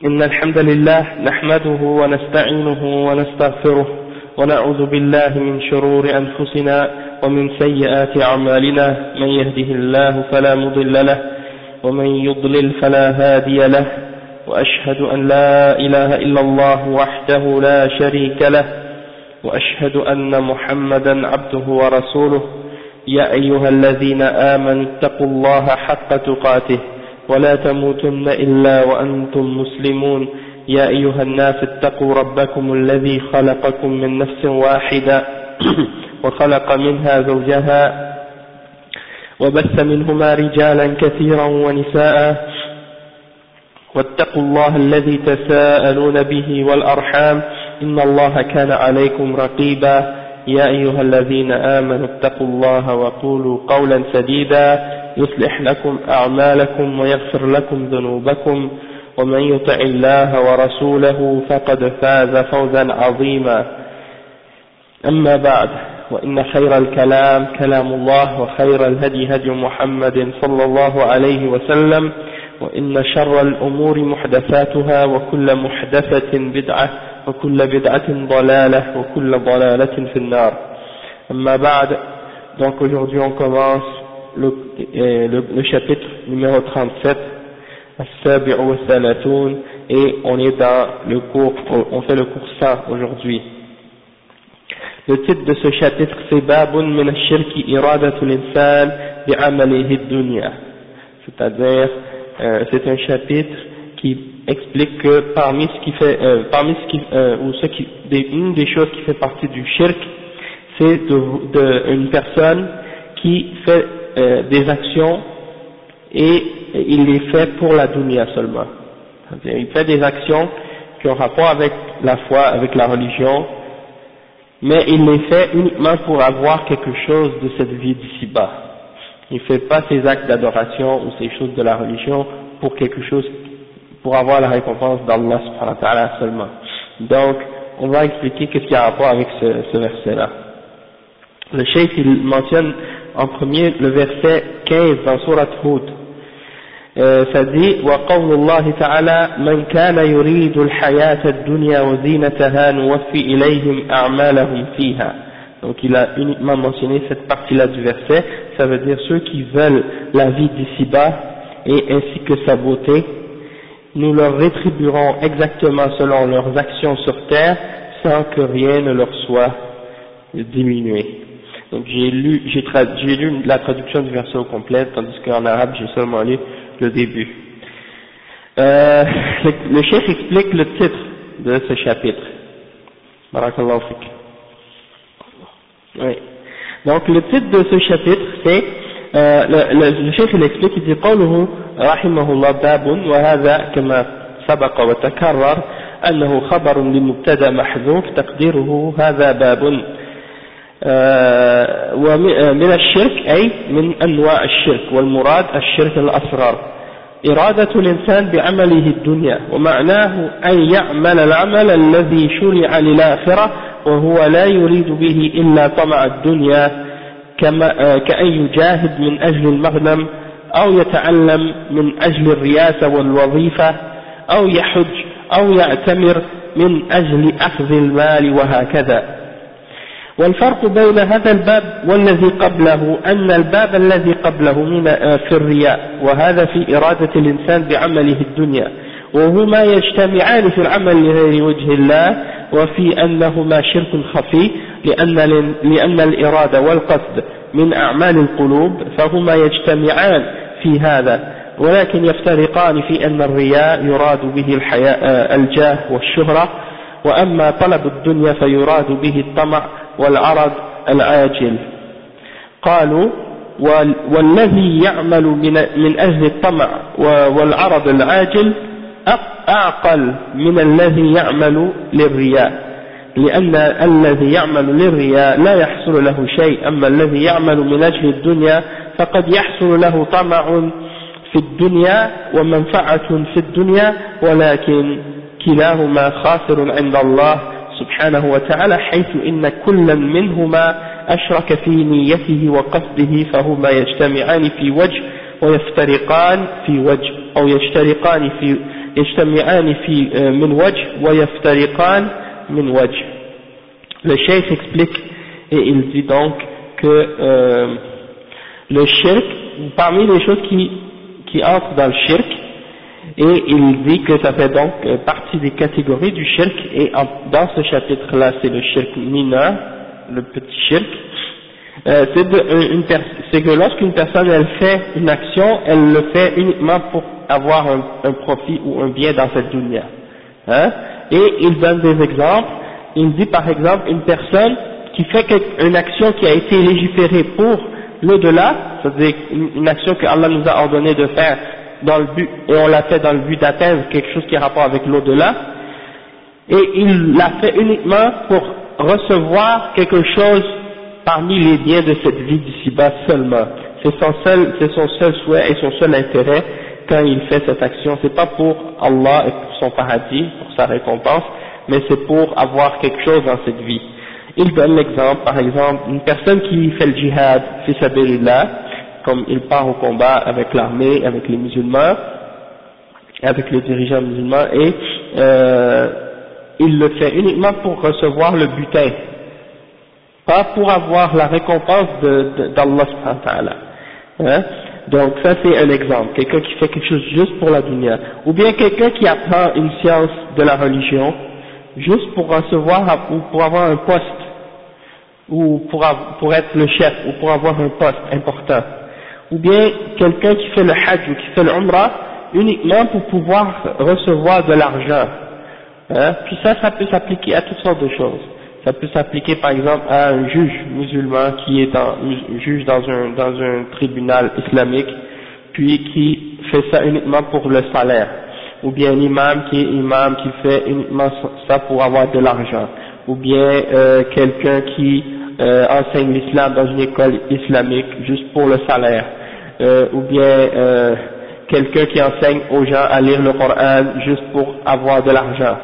إن الحمد لله نحمده ونستعينه ونستغفره ونعوذ بالله من شرور أنفسنا ومن سيئات أعمالنا من يهده الله فلا مضل له ومن يضلل فلا هادي له وأشهد أن لا إله إلا الله وحده لا شريك له وأشهد أن محمدا عبده ورسوله يا أيها الذين آمنوا اتقوا الله حق تقاته ولا تموتن إلا وأنتم مسلمون يا أيها الناس اتقوا ربكم الذي خلقكم من نفس واحدة وخلق منها زوجها وبث منهما رجالا كثيرا ونساء واتقوا الله الذي تساءلون به والأرحام إن الله كان عليكم رقيبا يا أيها الذين آمنوا اتقوا الله وقولوا قولا سديدا يصلح لكم أعمالكم ويغفر لكم ذنوبكم ومن يطع الله ورسوله فقد فاز فوزا عظيما أما بعد وإن خير الكلام كلام الله وخير الهدي هدي محمد صلى الله عليه وسلم وإن شر الأمور محدثاتها وكل محدثة بدعة وكل بدعة ضلالة وكل ضلالة في النار أما بعد. Donc aujourd'hui on commence le chapitre numéro 37 As-Sabi'u wa-Thalathun, et on est dans le cours, on fait le cours 100 aujourd'hui. Le titre de ce chapitre c'est Babun min ash-shirki iradatu l-insan bi'amalihi ad-dunya, c'est-à-dire c'est un chapitre qui explique que parmi ce qui fait une des choses qui fait partie du shirk, c'est une personne qui fait des actions et il les fait pour la dunya seulement. C'est-à-dire, il fait des actions qui ont rapport avec la foi, avec la religion, mais il les fait uniquement pour avoir quelque chose de cette vie d'ici-bas. Il ne fait pas ces actes d'adoration ou ces choses de la religion pour quelque chose, pour avoir la récompense d'Allah subhanahu wa ta'ala seulement. Donc, on va expliquer qu'est-ce qu'il y a à rapport avec ce verset-là. Le cheikh, il mentionne en premier le verset 15 dans Surat Hud. Ça dit وقول الله تعالى من كان يريد الحياة الدنيا وزينتها نوفي إليهم أعمالهم فيها. Donc il a uniquement mentionné cette partie-là du verset, ça veut dire ceux qui veulent la vie d'ici-bas et ainsi que sa beauté, nous leur rétribuerons exactement selon leurs actions sur terre sans que rien ne leur soit diminué. Donc j'ai lu la traduction du verset au complet, tandis qu'en arabe j'ai seulement lu le début. Le chef explique le titre de ce chapitre. Barakallahu fik. Oui. Donc le titre de ce chapitre c'est le chef il explique, il dit قوله رحمه الله باب وهذا كما سبق وتكرر أنه خبر لمبتدأ محذوف تقديره هذا باب ومن الشرك أي من أنواع الشرك والمراد الشرك الأصغر إرادة الإنسان بعمله الدنيا ومعناه أن يعمل العمل الذي شرع للآخرة وهو لا يريد به إلا طمع الدنيا كأن يجاهد من أجل المغنم أو يتعلم من أجل الرياسة والوظيفة أو يحج أو يعتمر من أجل أخذ المال وهكذا. والفرق بين هذا الباب والذي قبله أن الباب الذي قبله في الرياء وهذا في إرادة الإنسان بعمله الدنيا وهما يجتمعان في العمل لغير وجه الله وفي أنهما شرك خفي لأن الإرادة والقصد من أعمال القلوب فهما يجتمعان في هذا ولكن يفترقان في أن الرياء يراد به الجاه والشهرة وأما طلب الدنيا فيراد به الطمع والعرض العاجل. قالوا والذي يعمل من أجل الطمع والعرض العاجل أعقل من الذي يعمل للرياء لأن الذي يعمل للرياء لا يحصل له شيء أما الذي يعمل من أجل الدنيا فقد يحصل له طمع في الدنيا ومنفعة في الدنيا ولكن كلاهما خاسر عند الله سبحانه وتعالى حيث إن كلا منهما أشرك في نيته وقصده فهما يجتمعان في وجه ويفترقان في وجه أو يشتركان يجتمعان في من وجه ويفترقان من وجه. Le cheikh explique et il dit donc que le shirk, parmi les choses qui entrent dans le shirk, et il dit que ça fait donc partie des catégories du shirk, et dans ce chapitre-là c'est le shirk mineur, le petit shirk, c'est que lorsqu'une personne elle fait une action, elle le fait uniquement pour avoir un profit ou un bien dans cette dunya, hein, et il donne des exemples. Il dit par exemple une personne qui fait une action qui a été légiférée pour l'au-delà, c'est-à-dire une action que Allah nous a ordonné de faire dans le but, et on l'a fait dans le but d'atteindre quelque chose qui a rapport avec l'au-delà, et il l'a fait uniquement pour recevoir quelque chose parmi les biens de cette vie d'ici-bas seulement. C'est son seul souhait et son seul intérêt quand il fait cette action. C'est pas pour Allah et pour son paradis, pour sa récompense, mais c'est pour avoir quelque chose dans cette vie. Il donne l'exemple, par exemple, une personne qui fait le djihad, fi sabilillah, comme il part au combat avec l'armée, avec les musulmans, avec les dirigeants musulmans, et il le fait uniquement pour recevoir le butin, pas pour avoir la récompense d'Allah subhanahu wa ta'ala. Hein? Donc ça c'est un exemple, quelqu'un qui fait quelque chose juste pour la dunya, ou bien quelqu'un qui apprend une science de la religion, juste pour recevoir ou pour avoir un poste, ou pour être le chef, ou pour avoir un poste important, ou bien quelqu'un qui fait le hajj ou qui fait le umrah uniquement pour pouvoir recevoir de l'argent, hein? Puis ça peut s'appliquer à toutes sortes de choses. Ça peut s'appliquer par exemple à un juge musulman qui est juge dans un tribunal islamique, puis qui fait ça uniquement pour le salaire, ou bien un imam qui fait uniquement ça pour avoir de l'argent, ou bien quelqu'un qui enseigne l'islam dans une école islamique juste pour le salaire, ou bien quelqu'un qui enseigne aux gens à lire le Coran juste pour avoir de l'argent,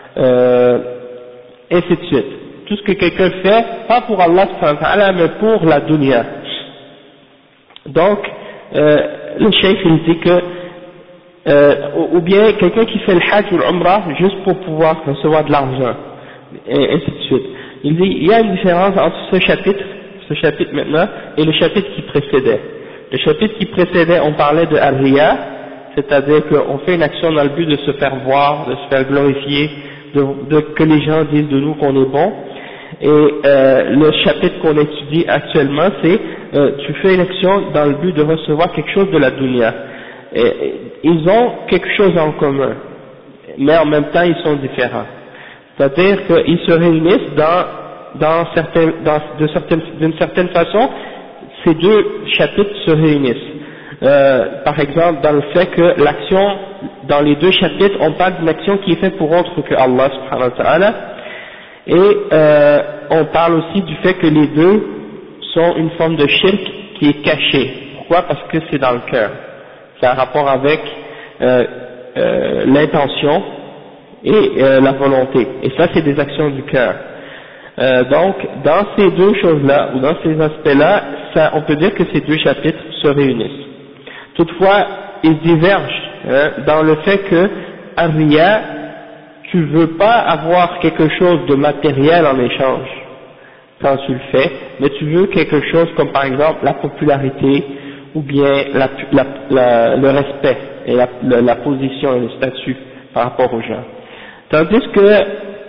ainsi de suite. Tout ce que quelqu'un fait, pas pour Allah subhanahu wa ta'ala, mais pour la dunya. Donc, le cheikh il dit que, ou bien quelqu'un qui fait le hajj ou l'umrah juste pour pouvoir recevoir de l'argent, et ainsi de suite. Il dit, il y a une différence entre ce chapitre maintenant, et le chapitre qui précédait. Le chapitre qui précédait, on parlait de ar-riya, c'est-à-dire qu'on fait une action dans le but de se faire voir, de se faire glorifier, que les gens disent de nous qu'on est bon. Et le chapitre qu'on étudie actuellement, c'est tu fais une action dans le but de recevoir quelque chose de la dunya. Et ils ont quelque chose en commun, mais en même temps ils sont différents. C'est-à-dire qu'ils se réunissent d'une certaine façon, ces deux chapitres se réunissent. Par exemple, dans le fait que l'action, dans les deux chapitres, on parle d'une action qui est faite pour autre que Allah subhanahu wa ta'ala, et on parle aussi du fait que les deux sont une forme de shirk qui est cachée. Pourquoi? Parce que c'est dans le cœur. Ça a rapport avec l'intention et la volonté. Et ça, c'est des actions du cœur. Donc, dans ces deux choses-là, ou dans ces aspects-là, on peut dire que ces deux chapitres se réunissent. Toutefois, ils divergent dans le fait que ar-riya, tu veux pas avoir quelque chose de matériel en échange quand tu le fais, mais tu veux quelque chose comme par exemple la popularité ou bien le respect et la position et le statut par rapport aux gens. Tandis que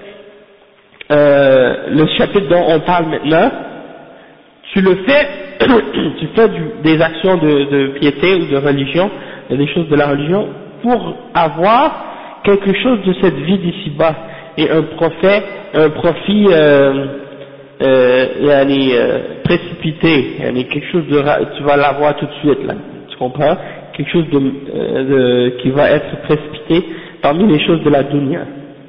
le chapitre dont on parle maintenant, tu le fais, tu fais des actions de piété ou de religion, des choses de la religion pour avoir quelque chose de cette vie d'ici-bas et un profit précipité, quelque chose tu vas l'avoir tout de suite là, tu comprends, quelque chose qui va être précipité parmi les choses de la dunya.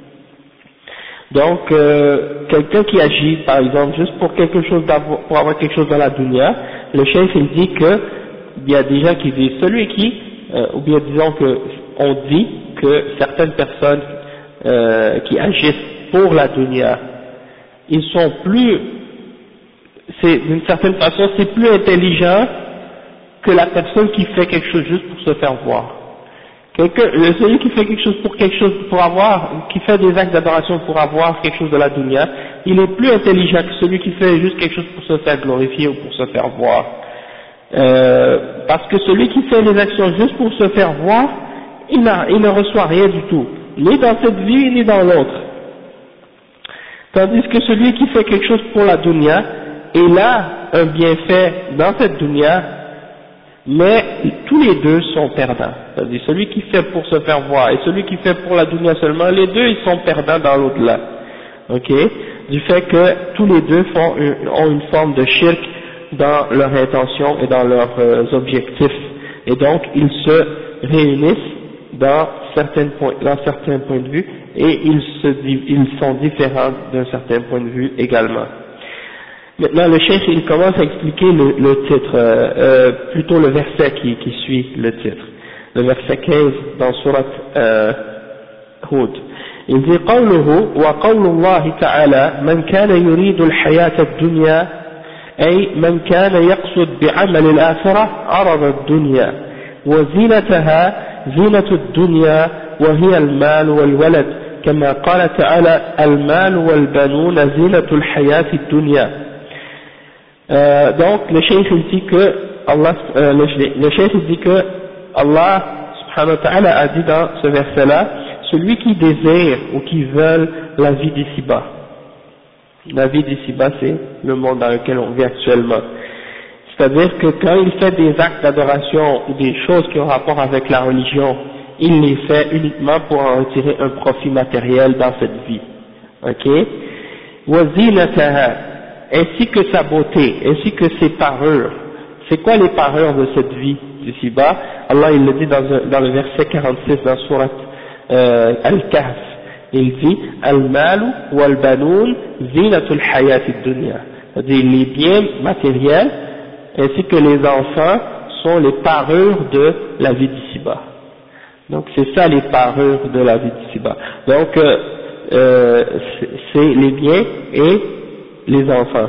Donc quelqu'un qui agit par exemple juste pour quelque chose pour avoir quelque chose dans la dunya, le cheikh il dit que il y a des gens qui disent celui qui ou bien disons que on dit que certaines personnes qui agissent pour la dunya, ils sont d'une certaine façon, c'est plus intelligent que la personne qui fait quelque chose juste pour se faire voir. Celui qui fait quelque chose, qui fait des actes d'adoration pour avoir quelque chose de la dunya, il est plus intelligent que celui qui fait juste quelque chose pour se faire glorifier ou pour se faire voir. Parce que celui qui fait les actions juste pour se faire voir, il ne reçoit rien du tout, ni dans cette vie, ni dans l'autre. Tandis que celui qui fait quelque chose pour la dunya, il a un bienfait dans cette dunya, mais tous les deux sont perdants. C'est-à-dire celui qui fait pour se faire voir et celui qui fait pour la dunya seulement, les deux ils sont perdants dans l'au-delà. Ok? Du fait que tous les deux ont une forme de shirk dans leur intention et dans leurs objectifs. Et donc ils se réunissent dans certains points de vue et ils sont différents d'un certain point de vue également. Maintenant, le cheikh, il commence à expliquer le titre, plutôt le verset qui suit le titre. Le verset 15 dans surat Hud. Il dit قوله وقول الله تعالى من كان يريد الحياة الدنيا أي من كان يقصد بعمل الآخرة عرض الدنيا وزينتها زينة الدنيا وهي المال والولد كما قال تعالى المال والبنون زينة الحياة الدنيا. Donc le cheikh dit que Allah, le cheikh dit que Allah subhanahu wa ta'ala a dit dans ce verset-là, celui qui désire ou qui veut la vie d'ici-bas. La vie d'ici-bas, c'est le monde dans lequel on vit actuellement. C'est-à-dire que quand il fait des actes d'adoration ou des choses qui ont rapport avec la religion, il les fait uniquement pour en retirer un profit matériel dans cette vie. Ok? وَزِينَتَهَا, ainsi que sa beauté, ainsi que ses parures. C'est quoi les parures de cette vie d'ici-bas? Allah il le dit dans le verset 46 dans surat Al-Kahf. Il dit Al-malu wal-banoun zinatul hayati dunya. C'est-à-dire les biens matériels ainsi que les enfants sont les parures de la vie d'ici-bas. Donc c'est ça les parures de la vie d'ici-bas. Donc c'est les biens et les enfants.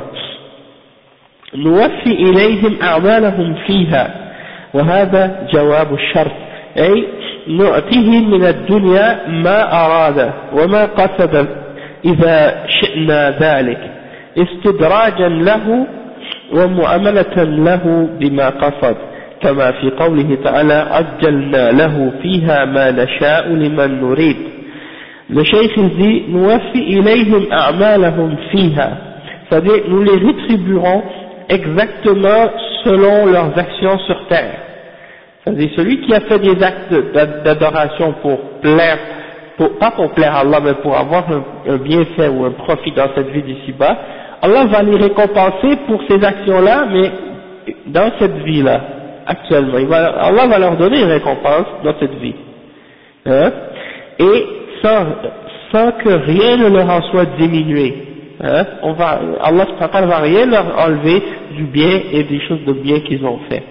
نوفي إليهم أعمالهم فيها وهذا جواب الشرط أي نؤتيهم من الدنيا ما أراد وما قصد إذا شئنا ذلك استدراجا له ومؤاملة له بما قصد كما في قوله تعالى عجلنا له فيها ما نشاء لمن نريد. Le cheikh dit نوفي إليهم أعمالهم فيها, c'est-à-dire nous les rétribuerons exactement selon leurs actions sur terre. C'est-à-dire celui qui a fait des actes d'adoration pour plaire, pas pour plaire à Allah, mais pour avoir un bienfait ou un profit dans cette vie d'ici-bas, Allah va les récompenser pour ces actions-là, mais dans cette vie-là, actuellement. Allah va leur donner une récompense dans cette vie. Hein? Et sans que rien ne leur en soit diminué. Hein? Allah ne va rien leur enlever du bien et des choses de bien qu'ils ont fait.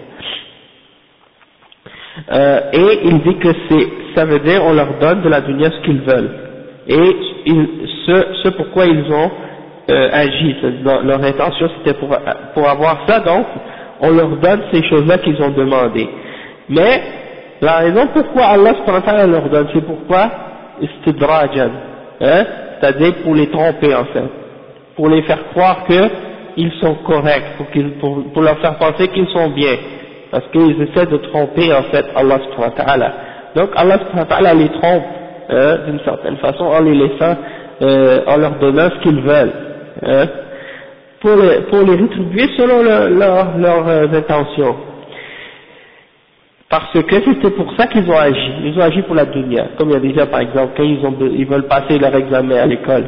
Et il dit que ça veut dire on leur donne de la dunya ce qu'ils veulent. Et ce pourquoi ils ont agi, leur intention c'était pour avoir ça, donc on leur donne ces choses-là qu'ils ont demandées. Mais la raison pourquoi Allah leur donne, c'est pourquoi istidrajan, hein? C'est-à-dire pour les tromper en fait, pour les faire croire qu'ils sont corrects, pour leur faire penser qu'ils sont bien, parce qu'ils essaient de tromper en fait Allah subhanahu wa ta'ala. Donc Allah subhanahu wa ta'ala les trompe d'une certaine façon en les laissant, en leur donnant ce qu'ils veulent, pour les rétribuer selon leurs intentions. Parce que c'était pour ça qu'ils ont agi. Ils ont agi pour la dunya. Comme il y a déjà par exemple, quand ils veulent passer leur examen à l'école,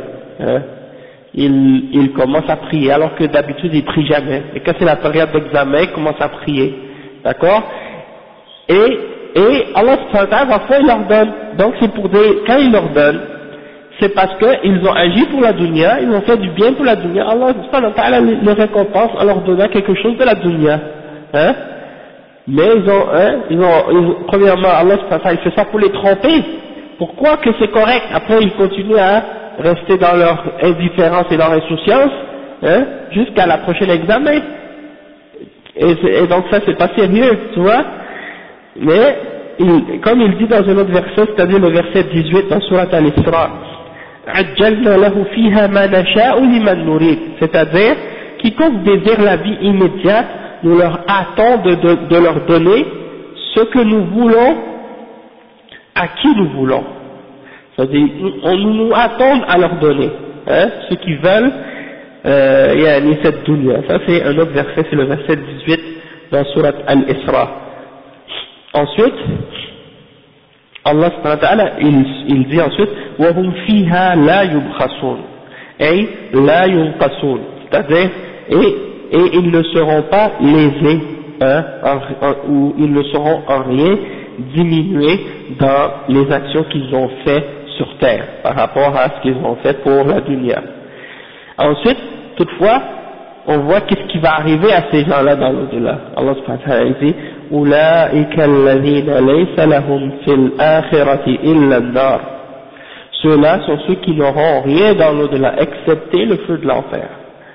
ils commencent à prier, alors que d'habitude ils prient jamais. Et quand c'est la période d'examen, ils commencent à prier. D'accord? Et Allah subhanahu wa ta'ala, parfois il leur donne. Donc c'est quand il leur donne, c'est parce qu'ils ont agi pour la dunya, ils ont fait du bien pour la dunya. Allah subhanahu wa ta'ala les récompense en leur donnant quelque chose de la dunya. Hein? Mais premièrement, Allah subhanahu wa ta'ala, il fait ça pour les tromper. Pourquoi que c'est correct? Après ils continuent à rester dans leur indifférence et leur insouciance, hein, jusqu'à la prochaine examen. Et donc ça c'est pas sérieux, tu vois. Mais comme il dit dans un autre verset, c'est-à-dire le verset 18 dans Surat Al-Isra, عَجَّلْنَا لَهُ فِيهَا مَا نَشَاءُ لِمَنْ نُرِيدُ, c'est-à-dire, quiconque désire la vie immédiate, nous leur hâtons de leur donner ce que nous voulons, à qui nous voulons. C'est-à-dire, nous hâtons à leur donner, hein, ceux qui veulent, cette dunya. Ça c'est un autre verset, c'est le verset 18 dans Surat Al-Isra. Ensuite, Allah subhanahu wa ta'ala, il dit ensuite, وَهُمْ فِيهَا لَا يُبْخَسُونَ, et لَا يُنْقَسُونَ, c'est-à-dire, et ils ne seront pas lésés, hein, ou ils ne seront en rien diminués dans les actions qu'ils ont fait sur terre, par rapport à ce qu'ils ont fait pour la dunya. Ensuite, toutefois, on voit qu'est-ce qui va arriver à ces gens-là dans l'au-delà. Allah subhanahu wa ta'ala dit, أُولَٰئِكَ الَّذِينَ لَيْسَ لَهُمْ فِي الْآخِرَةِ إِلَّا النَّارِ. Ceux-là sont ceux qui n'auront rien dans l'au-delà, excepté le feu de l'enfer.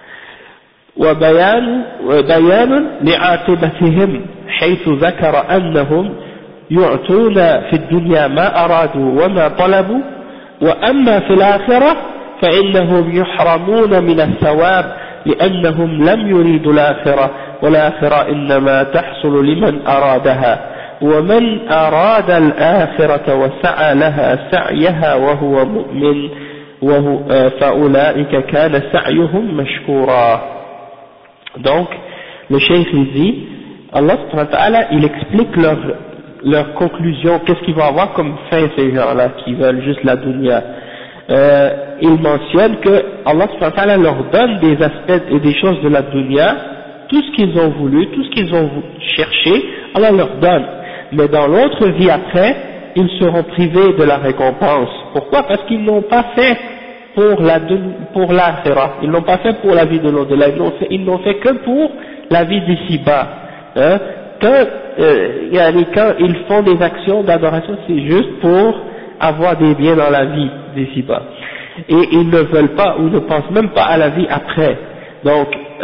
وبيان لعاقبتهم حيث ذكر أنهم يعطون في الدنيا ما أرادوا وما طلبوا وأما في الآخرة فإنهم يحرمون من الثواب لأنهم لم يريدوا الآخرة والآخرة إنما تحصل لمن أرادها ومن أراد الآخرة وسعى لها سعيها وهو مؤمن فأولئك كان سعيهم مشكورا. Donc, le cheikh il dit, Allah subhanahu wa ta'ala, il explique leur conclusion, qu'est-ce qu'ils vont avoir comme fin ces gens-là qui veulent juste la dunya. Il mentionne que Allah subhanahu wa ta'ala leur donne des aspects et des choses de la dunya, tout ce qu'ils ont voulu, tout ce qu'ils ont cherché, Allah leur donne. Mais dans l'autre vie après, ils seront privés de la récompense. Pourquoi? Parce qu'ils n'ont pas fait pour l'akhirah, ils n'ont pas fait pour la vie de l'au-delà, ils n'ont fait que pour la vie d'ici-bas. Hein? Quand ils font des actions d'adoration, c'est juste pour avoir des biens dans la vie d'ici-bas. Et ils ne veulent pas ou ne pensent même pas à la vie après. Donc,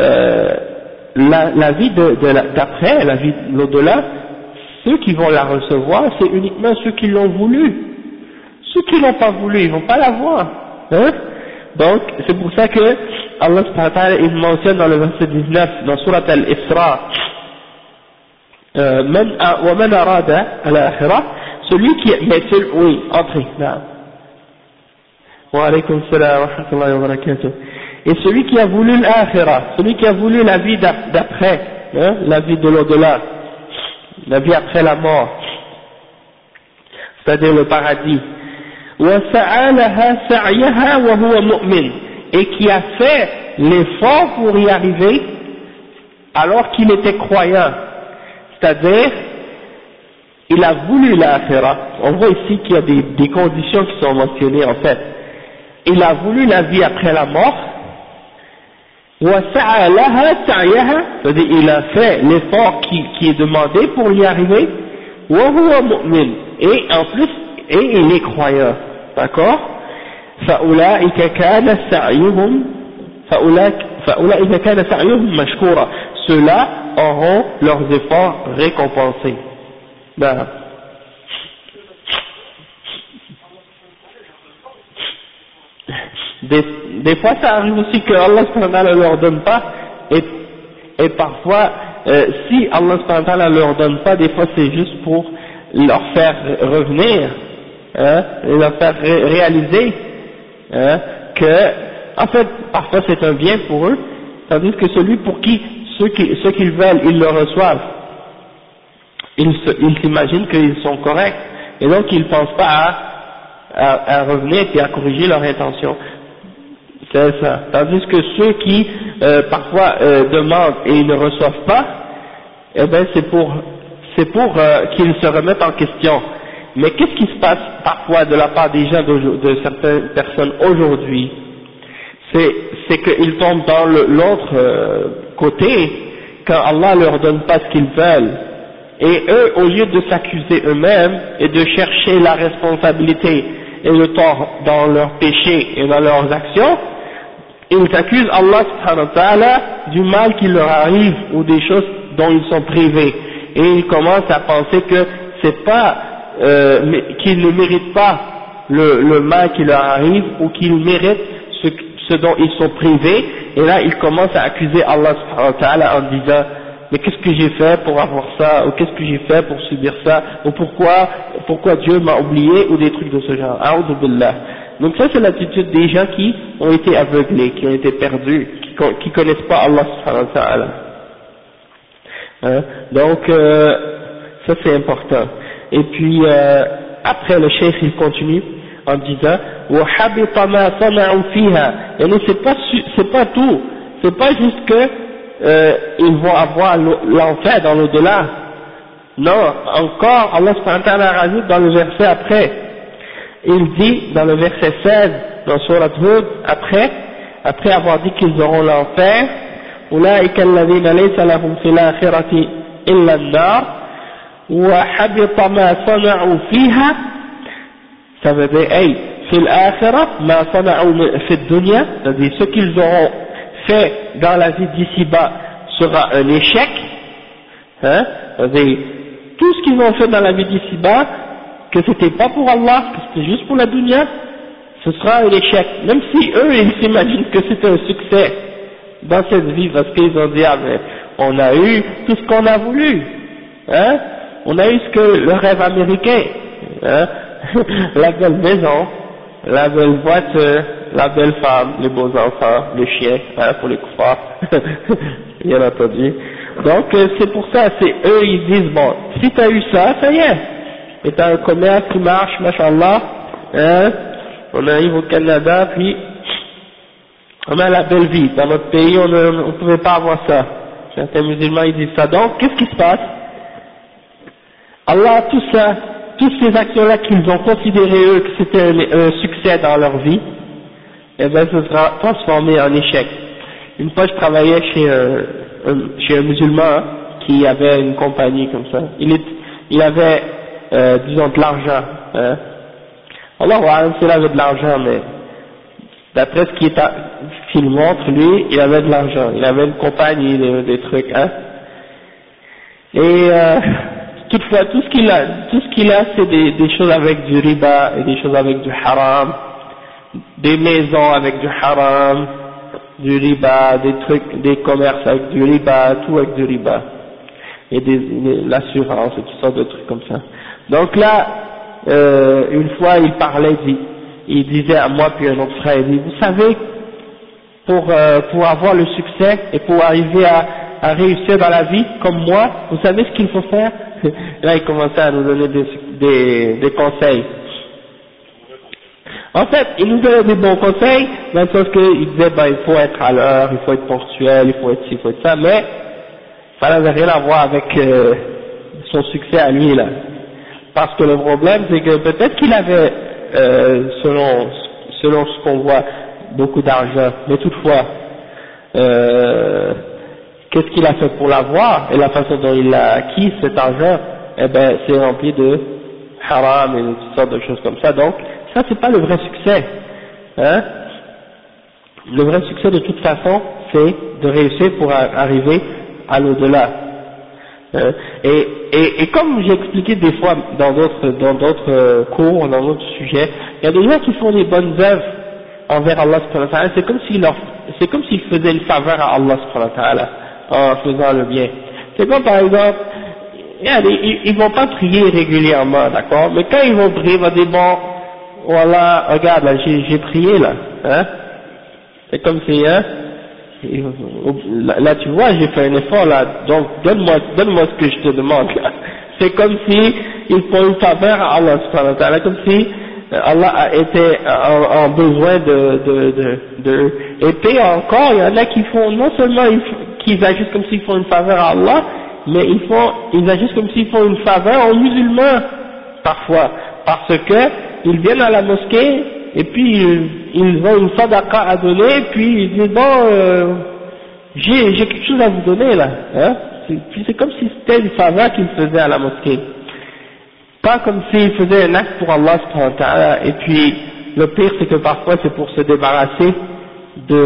la vie d'après, la vie de l'au-delà, ceux qui vont la recevoir, c'est uniquement ceux qui l'ont voulu. Ceux qui l'ont pas voulu, ils vont pas la voir. Hein? Donc, c'est pour ça que Allah subhanahu wa ta'ala, il mentionne dans le verset 19, dans Surat Al-Isra, وَمَنْ أَرَادَ الْآخِرَةَ, celui qui, oui, entrez, là. Wa alaykum salam wa rahmatullahi wa barakatuh. Et celui qui a voulu l'akhirah, celui qui a voulu la vie d'après, hein, la vie de l'au-delà, la vie après la mort, c'est-à-dire le paradis, وَسَعَى لَهَا سَعْيَهَا وَهُوَ مُؤْمِنٌ, et qui a fait l'effort pour y arriver alors qu'il était croyant, c'est-à-dire il a voulu l'akhirah. On voit ici qu'il y a des conditions qui sont mentionnées en fait. Il a voulu la vie après la mort, وَسَعَى لَهَا سَعْيَهَا, c'est-à-dire il a fait l'effort qui est demandé pour y arriver, وَهُوَ مُؤْمِنٌ, et en plus il est croyant, d'accord? فَأُولَٰئِكَ كَانَ سَعْيُهُمْ مَشْكُورًا, ceux-là auront leurs efforts récompensés. Ben. Des fois ça arrive aussi que Allah subhanahu wa ta'ala ne leur donne pas, et parfois si Allah subhanahu wa ta'ala ne leur donne pas, des fois c'est juste pour leur faire revenir, hein, et leur faire réaliser, hein, que en fait parfois c'est un bien pour eux, tandis que celui pour qui ceux qu'ils veulent ils le reçoivent, ils s'imaginent qu'ils sont corrects, et donc ils ne pensent pas à revenir et à corriger leur intention. C'est ça. Tandis que ceux qui parfois demandent et ils ne reçoivent pas, eh ben c'est pour qu'ils se remettent en question. Mais qu'est-ce qui se passe parfois de la part des gens de certaines personnes aujourd'hui? C'est qu'ils tombent dans l'autre côté quand Allah leur donne pas ce qu'ils veulent. Et eux, au lieu de s'accuser eux-mêmes et de chercher la responsabilité et le tort dans leurs péchés et dans leurs actions, ils accusent Allah subhanahu wa ta'ala du mal qui leur arrive ou des choses dont ils sont privés. Et ils commencent à penser que c'est pas qu'ils ne méritent pas le mal qui leur arrive, ou qu'ils méritent ce dont ils sont privés, et là ils commencent à accuser Allah subhanahu wa ta'ala en disant mais qu'est-ce que j'ai fait pour avoir ça, ou qu'est-ce que j'ai fait pour subir ça, ou pourquoi Dieu m'a oublié, ou des trucs de ce genre. A'udhu billah. Donc ça c'est l'attitude des gens qui ont été aveuglés, qui ont été perdus, qui connaissent pas Allah subhanahu wa ta'ala. Hein? Donc ça c'est important. Et puis après le cheikh il continue en disant وَحَبِطَ مَا صَنَعُوا فِيهَا. Et nous c'est pas tout, c'est pas juste que ils vont avoir l'enfer dans l'au-delà. Non, encore Allah subhanahu wa ta'ala rajoute dans le verset après, il dit dans le verset 16 dans Surat Hud, après avoir dit qu'ils auront l'enfer, أُولَٰئِكَ الَّذِينَ لَيْسَ لَهُمْ فِي الْآخِرَةِ إِلَّا النَّارُ وَحَبِطَ مَا صَنَعُوا فِيهَا. Ça veut dire hey, في الآخرة ما صنعوا في الدنيا, c'est-à-dire ce qu'ils auront fait dans la vie d'ici-bas sera un échec, hein, c'est-à-dire tout ce qu'ils ont fait dans la vie d'ici-bas, que c'était pas pour Allah, que c'était juste pour la dunya, ce sera un échec, même si eux ils s'imaginent que c'était un succès dans cette vie, parce qu'ils ont dit ah mais on a eu tout ce qu'on a voulu, hein, on a eu ce que le rêve américain, hein, la belle maison, la belle voiture, la belle femme, les beaux enfants, les chiens, hein, pour les koufars, bien entendu. Donc c'est pour ça, c'est eux ils disent bon, si t'as eu ça, ça y est, et t'as un commerce qui marche, machallah, hein, on arrive au Canada, puis on a la belle vie, dans notre pays on ne pouvait pas avoir ça, certains musulmans ils disent ça, donc qu'est-ce qui se passe? Allah, tout ça, toutes ces actions-là qu'ils ont considéré eux que c'était un succès dans leur vie, eh bien ce sera transformé en échec. Une fois je travaillais chez un musulman, hein, qui avait une compagnie comme ça, il avait disons de l'argent, hein. Allah s'il avait de l'argent, mais d'après ce qu'il montre lui, il avait de l'argent, il avait une compagnie, des trucs, hein. Et toutefois, tout ce qu'il a, c'est des choses avec du riba, et des choses avec du haram, des maisons avec du haram, du riba, des trucs, des commerces avec du riba, tout avec du riba, et l'assurance, et toutes sortes de trucs comme ça. Donc là, une fois, il parlait, il disait à moi puis à un autre frère, il dit, vous savez, pour avoir le succès, et pour arriver à réussir dans la vie, comme moi, vous savez ce qu'il faut faire? Là, il commençait à nous donner des conseils. En fait, il nous donnait des bons conseils, dans le sens qu'il disait, il faut être à l'heure, il faut être ponctuel, il faut être ci, il faut être ça, mais ça n'avait rien à voir avec son succès à lui, là. Parce que le problème, c'est que peut-être qu'il avait, selon ce qu'on voit, beaucoup d'argent, mais toutefois, qu'est-ce qu'il a fait pour l'avoir, et la façon dont il a acquis cet argent, eh ben, c'est rempli de haram et de toutes sortes de choses comme ça. Donc, ça c'est pas le vrai succès, hein. Le vrai succès de toute façon, c'est de réussir pour arriver à l'au-delà. Et comme j'ai expliqué des fois dans d'autres cours, dans d'autres sujets, il y a des gens qui font des bonnes œuvres envers Allah subhanahu wa ta'ala, c'est comme s'ils faisaient une faveur à Allah subhanahu wa ta'ala en faisant le bien. C'est comme par exemple, ils vont pas prier régulièrement, d'accord, mais quand ils vont prier, ils vont dire bon, voilà, regarde là, j'ai prié là, hein, c'est comme si, hein, là tu vois, j'ai fait un effort là, donc donne-moi ce que je te demande là. C'est comme si ils font une faveur à Allah subhanahu wa ta'ala, comme si Allah a été en besoin de et puis encore il y en a qui font non seulement qu'ils agissent comme s'ils font une faveur à Allah, mais ils agissent comme s'ils font une faveur aux musulmans parfois, parce que ils viennent à la mosquée et puis ils ont une sadaqa à donner, puis ils disent bon j'ai quelque chose à vous donner là, hein, puis c'est comme si c'était une faveur qu'ils faisaient à la mosquée. Pas comme s'ils faisaient un acte pour Allah subhanahu wa ta'ala, et puis le pire c'est que parfois c'est pour se débarrasser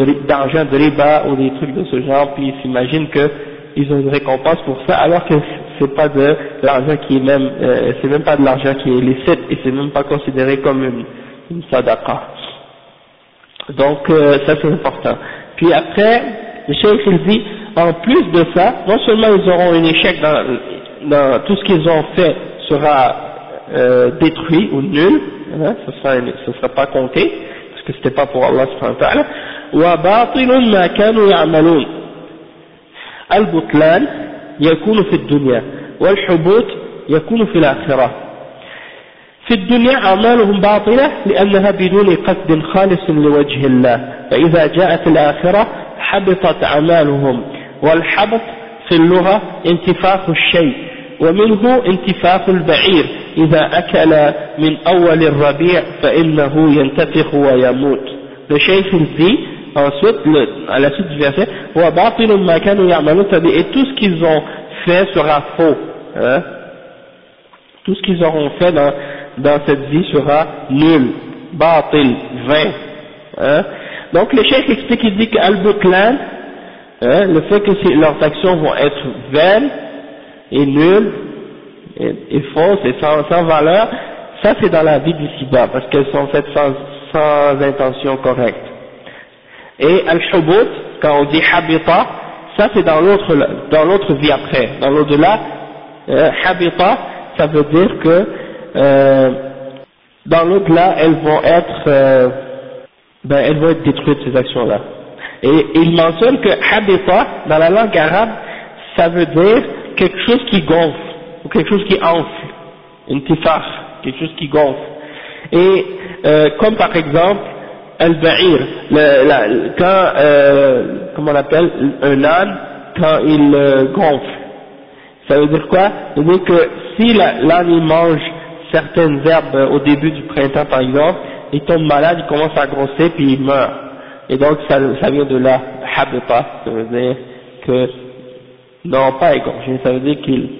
d'argent de riba ou des trucs de ce genre, puis ils s'imaginent qu'ils ont une récompense pour ça, alors que c'est pas de l'argent qui est même, c'est même pas de l'argent qui est licite, et c'est même pas considéré comme une sadaqa. Donc ça c'est important. Puis après, le cheikh il dit, en plus de ça, non seulement ils auront un échec dans tout ce qu'ils ont fait sera détruit ou nul, hein, ce sera pas compté, parce que c'était pas pour Allah subhanahu wa ta'ala. وباطل ما كانوا يعملون البطلان يكون في الدنيا والحبوط يكون في الآخرة. في الدنيا أعمالهم باطلة لأنها بدون قصد خالص لوجه الله، فإذا جاءت الآخرة حبطت أعمالهم. والحبط في اللغة انتفاخ الشيء، ومنه انتفاخ البعير إذا أكل من أول الربيع فإنه ينتفخ ويموت. Le cheikh il dit ensuite, à la suite du verset, وَبَاطِلٌ مَا كَانُوا يَعْمَلُونَ, et tout ce qu'ils ont fait sera faux, hein? Tout ce qu'ils auront fait dans cette vie sera nul, bātil, vain, hein? Donc le cheikh explique, il dit qu'al-butlan, hein, le fait que leurs actions vont être vaines et nulles et fausses et sans valeur, ça c'est dans la vie d'ici-bas, parce qu'elles sont faites sans intention correcte. Et al-hubut, quand on dit habita, ça c'est dans l'autre vie après, dans l'au-delà. Habita, ça veut dire que dans l'au-delà elles vont être détruites, ces actions-là. Et il mentionne que habita dans la langue arabe, ça veut dire quelque chose qui gonfle ou quelque chose qui enfle, intifakh, quelque chose qui gonfle. Et comme par exemple al-ba'ir, comment on appelle un âne quand il gonfle, ça veut dire quoi? Ça veut dire que si l'âne il mange certaines herbes au début du printemps par exemple, il tombe malade, il commence à grossir puis il meurt. Et donc ça vient de là, habita, ça veut dire que, non pas égorgé, ça veut dire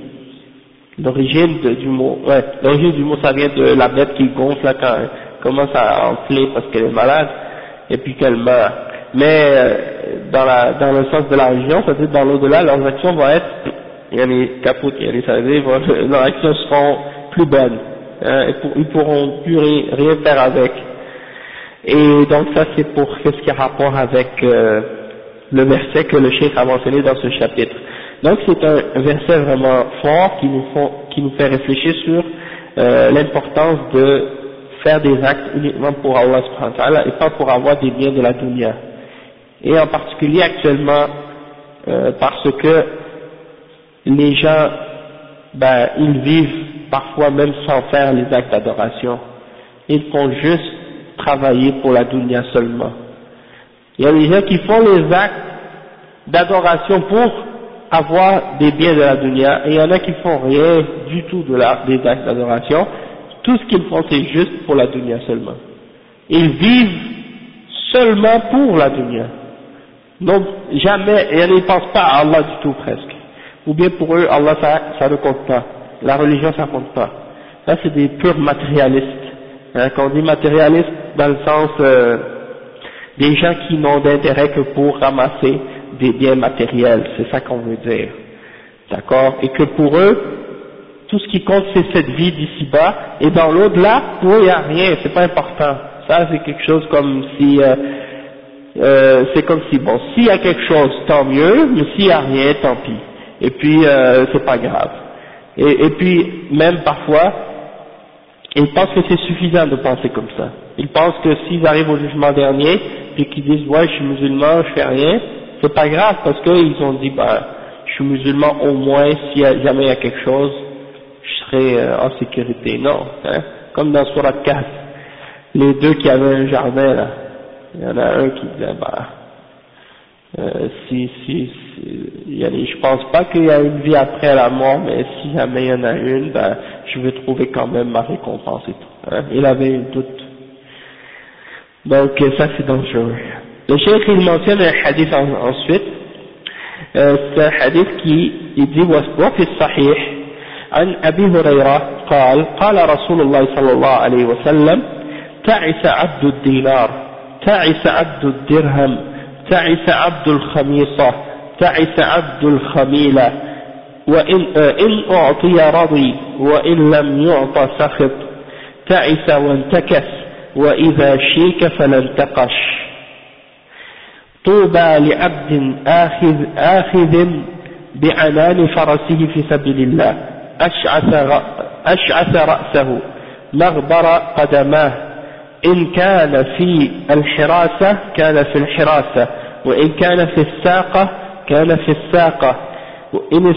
l'origine du mot ça vient de la bête qui gonfle là quand elle commence à enfler parce qu'elle est malade et puis qu'elle meurt. Mais dans le sens de la religion, ça veut dire dans l'au-delà, leurs actions vont être capotes, ça veut dire leurs actions seront plus bonnes, hein, ils pourront plus rien faire avec. Et donc ça c'est pour ce qui a rapport avec le verset que le cheikh a mentionné dans ce chapitre. Donc c'est un verset vraiment fort qui nous fait réfléchir sur l'importance de faire des actes uniquement pour Allah subhanahu wa ta'ala et pas pour avoir des biens de la dunya. Et en particulier actuellement parce que les gens ils vivent parfois même sans faire les actes d'adoration. Ils font juste travailler pour la dunya seulement. Il y a des gens qui font les actes d'adoration pour avoir des biens de la dunya, et il y en a qui font rien du tout des actes d'adoration. Tout ce qu'ils font c'est juste pour la dunya seulement. Ils vivent seulement pour la dunya. Donc jamais, et ils ne pensent pas à Allah du tout presque. Ou bien pour eux, Allah ça ne compte pas. La religion ça compte pas. Ça c'est des purs matérialistes. Hein, quand on dit matérialiste, dans le sens des gens qui n'ont d'intérêt que pour ramasser des biens matériels, c'est ça qu'on veut dire, d'accord, et que pour eux, tout ce qui compte c'est cette vie d'ici-bas, et dans l'au-delà, pour eux il n'y a rien, c'est pas important, ça c'est quelque chose comme si, c'est comme si, bon, s'il y a quelque chose, tant mieux, mais s'il n'y a rien, tant pis, et puis c'est pas grave, et puis même parfois, ils pensent que c'est suffisant de penser comme ça. Ils pensent que s'ils arrivent au jugement dernier, et qu'ils disent ouais je suis musulman, je fais rien, c'est pas grave parce qu'ils ont dit je suis musulman, au moins si jamais il y a quelque chose, je serai en sécurité. Non, hein, comme dans Surat Kahf, les deux qui avaient un jardin là, il y en a un qui disait je pense pas qu'il y a une vie après la mort, mais si jamais il y en a une, je vais trouver quand même ma récompense et tout. Hein. Il avait un doute. Donc ça c'est dangereux. Le cheikh il mentionne un hadith ensuite. C'est un hadith qui dit وفي الصحيح عن أبي هريرة قال رسول الله صلى الله عليه وسلم تعس عبد الدينار تعس عبد الدرهم تعس عبد الخميصة تعس عبد الخميلة إن أعطي رضي وإن لم يعط سخط تعس وانتكس وإذا شيك فلا انتقش طوبى لعبد آخذ بعنان فرسه في سبيل الله أشعث رأسه مغبر قدماه إن كان في الحراسة كان في الحراسة وإن كان في الساقة كان في الساقة وإن